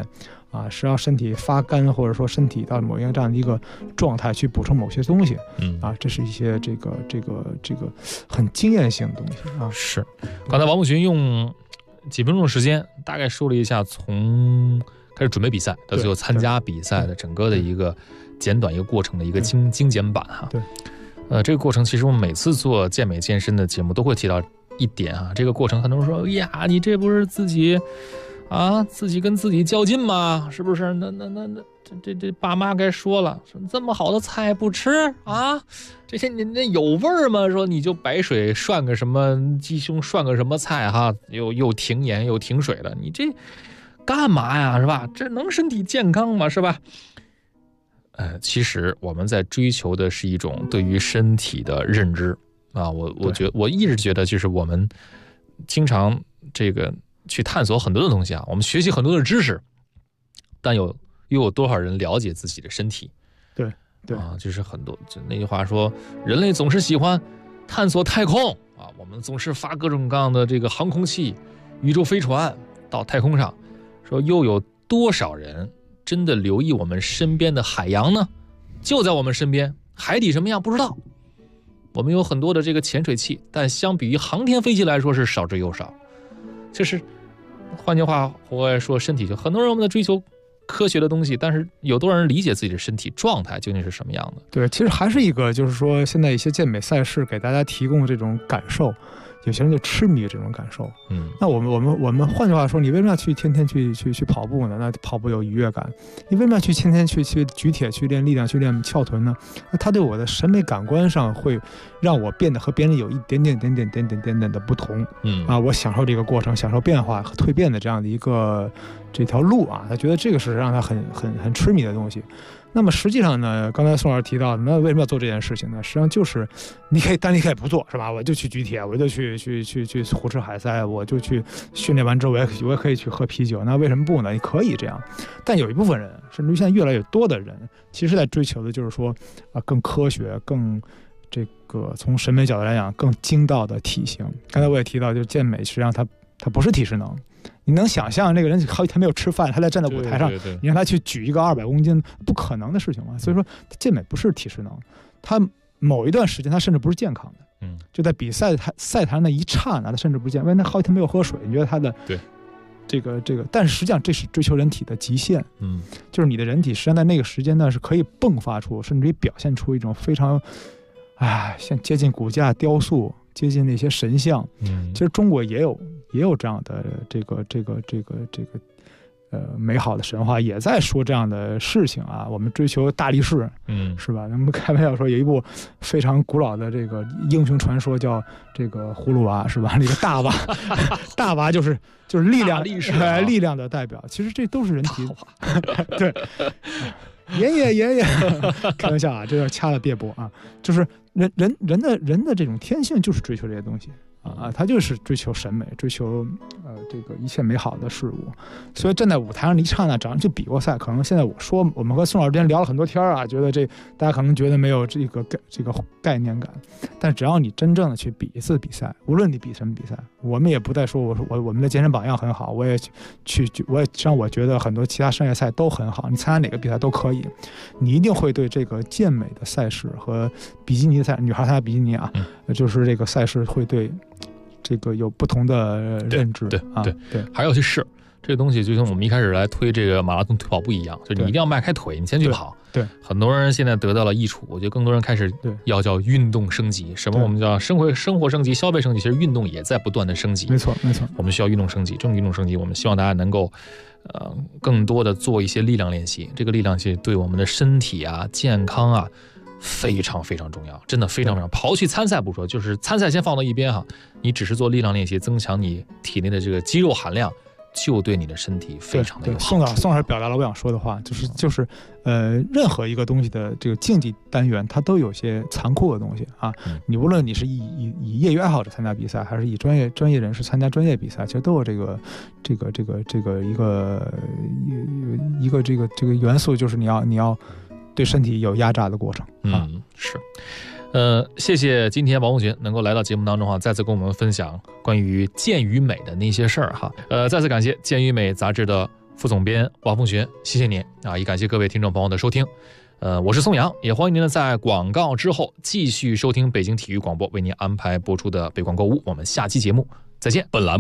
啊，是让身体发干，或者说身体到某一个这样的一个状态去补充某些东西。啊，这是一些这个很经验性的东西啊。 是，刚才王梦群用几分钟的时间，大概说了一下从开始准备比赛到最后参加比赛的整个的一个简短一个过程的一个精简版哈。 对， 这个过程其实我们每次做健美健身的节目都会提到一点啊，这个过程很多人说，哎呀，你这不是自己跟自己较劲吗？是不是？那这爸妈该说了，说这么好的菜不吃啊？这些你那有味儿吗？说你就白水涮个什么鸡胸，涮个什么菜哈，又停盐又停水的，你这干嘛呀？是吧？这能身体健康吗？是吧？其实我们在追求的是一种对于身体的认知啊。我一直觉得，就是我们经常这个去探索很多的东西啊，我们学习很多的知识，但又有多少人了解自己的身体？ 对啊，就是很多，就那句话说，人类总是喜欢探索太空啊，我们总是发各种各样的这个航空器、宇宙飞船到太空上，说又有多少人真的留意我们身边的海洋呢？就在我们身边，海底什么样不知道。我们有很多的这个潜水器，但相比于航天飞机来说是少之又少。就是换句话说，身体就很多人我们在追求科学的东西，但是有多少人理解自己的身体状态究竟是什么样的？ 对，其实还是一个，就是说现在一些健美赛事给大家提供这种感受，有些人就痴迷这种感受。那我们换句话说，你为什么要去天天去跑步呢？那跑步有愉悦感。你为什么要去天天去举铁、去练力量、去练翘臀呢？那它对我的审美感官上会让我变得和别人有一点点的不同。我享受这个过程，享受变化和蜕变的这样的一个这条路啊。他觉得这个是让他很痴迷的东西。那么实际上呢，刚才宋老师提到的，那为什么要做这件事情呢？实际上就是你可以不做，是吧？我就去举铁，我就去胡吃海塞，我就去训练完之后，我也可以去喝啤酒。那为什么不呢？你可以这样，但有一部分人，甚至于现在越来越多的人，其实在追求的就是说更科学、更这个从审美角度来讲更精到的体型。刚才我也提到，就是健美实际上它不是体适能。你能想象那个人好几天没有吃饭，他在站在舞台上，你让他去举一个200公斤，不可能的事情嘛。所以说，健美不是体适能，他某一段时间他甚至不是健康的。就在比赛赛坛那一刹那，他甚至不是健康，因为他好几天没有喝水。你觉得他的这个，但是实际上这是追求人体的极限。就是你的人体实际上在那个时间呢是可以迸发出，甚至于表现出一种非常，像接近骨架雕塑。接近那些神像，其实中国也有这样的这个美好的神话，也在说这样的事情啊。我们追求大力士，是吧？咱们开玩笑说有一部非常古老的这个英雄传说叫这个葫芦娃，是吧？那个大娃，大娃就是力量力量的代表。其实这都是人体，对。爷爷，开玩笑啊，这要掐了别播啊！就是人的这种天性就是追求这些东西啊，他就是追求审美，追求这个一切美好的事物。所以站在舞台上的一刹那，找人去比过赛，可能现在我们和宋老师之间聊了很多天啊，觉得大家可能觉得没有这个概念感，但只要你真正的去比一次比赛，无论你比什么比赛，我们也不再说我们的健身榜样很好，我也让我觉得很多其他商业赛都很好，你参加哪个比赛都可以，你一定会对这个健美的赛事和比基尼的赛事，女孩参加比基尼啊，就是这个赛事会对这个有不同的认知。对， 还要去试这个东西，就像我们一开始来推这个马拉松推跑步一样，就你一定要迈开腿，你先去跑。 对， 很多人现在得到了益处，我觉得更多人开始要叫运动升级。什么我们叫生活升级、消费升级，其实运动也在不断的升级。 没错。 我们需要运动升级，这种运动升级，我们希望大家能够更多的做一些力量练习。这个力量练习对我们的身体啊、健康啊非常非常重要，真的非常非常。刨去参赛不说，就是参赛先放到一边哈，你只是做力量练习，增强你体内的这个肌肉含量，就对你的身体非常的有好处。 宋老师表达了我想说的话，就是任何一个东西的这个竞技单元，它都有些残酷的东西啊。你无论你是以业余爱好者参加比赛，还是以专业人士参加专业比赛，其实都有这个元素，就是你要对身体有压榨的过程啊。 是。谢谢今天王红群能够来到节目当中哈，再次跟我们分享关于健与美的那些事儿哈。再次感谢健与美杂志的副总编王凤学，谢谢您啊！也感谢各位听众朋友的收听。我是宋阳，也欢迎您呢在广告之后继续收听北京体育广播为您安排播出的北广购物。我们下期节目再见。 本栏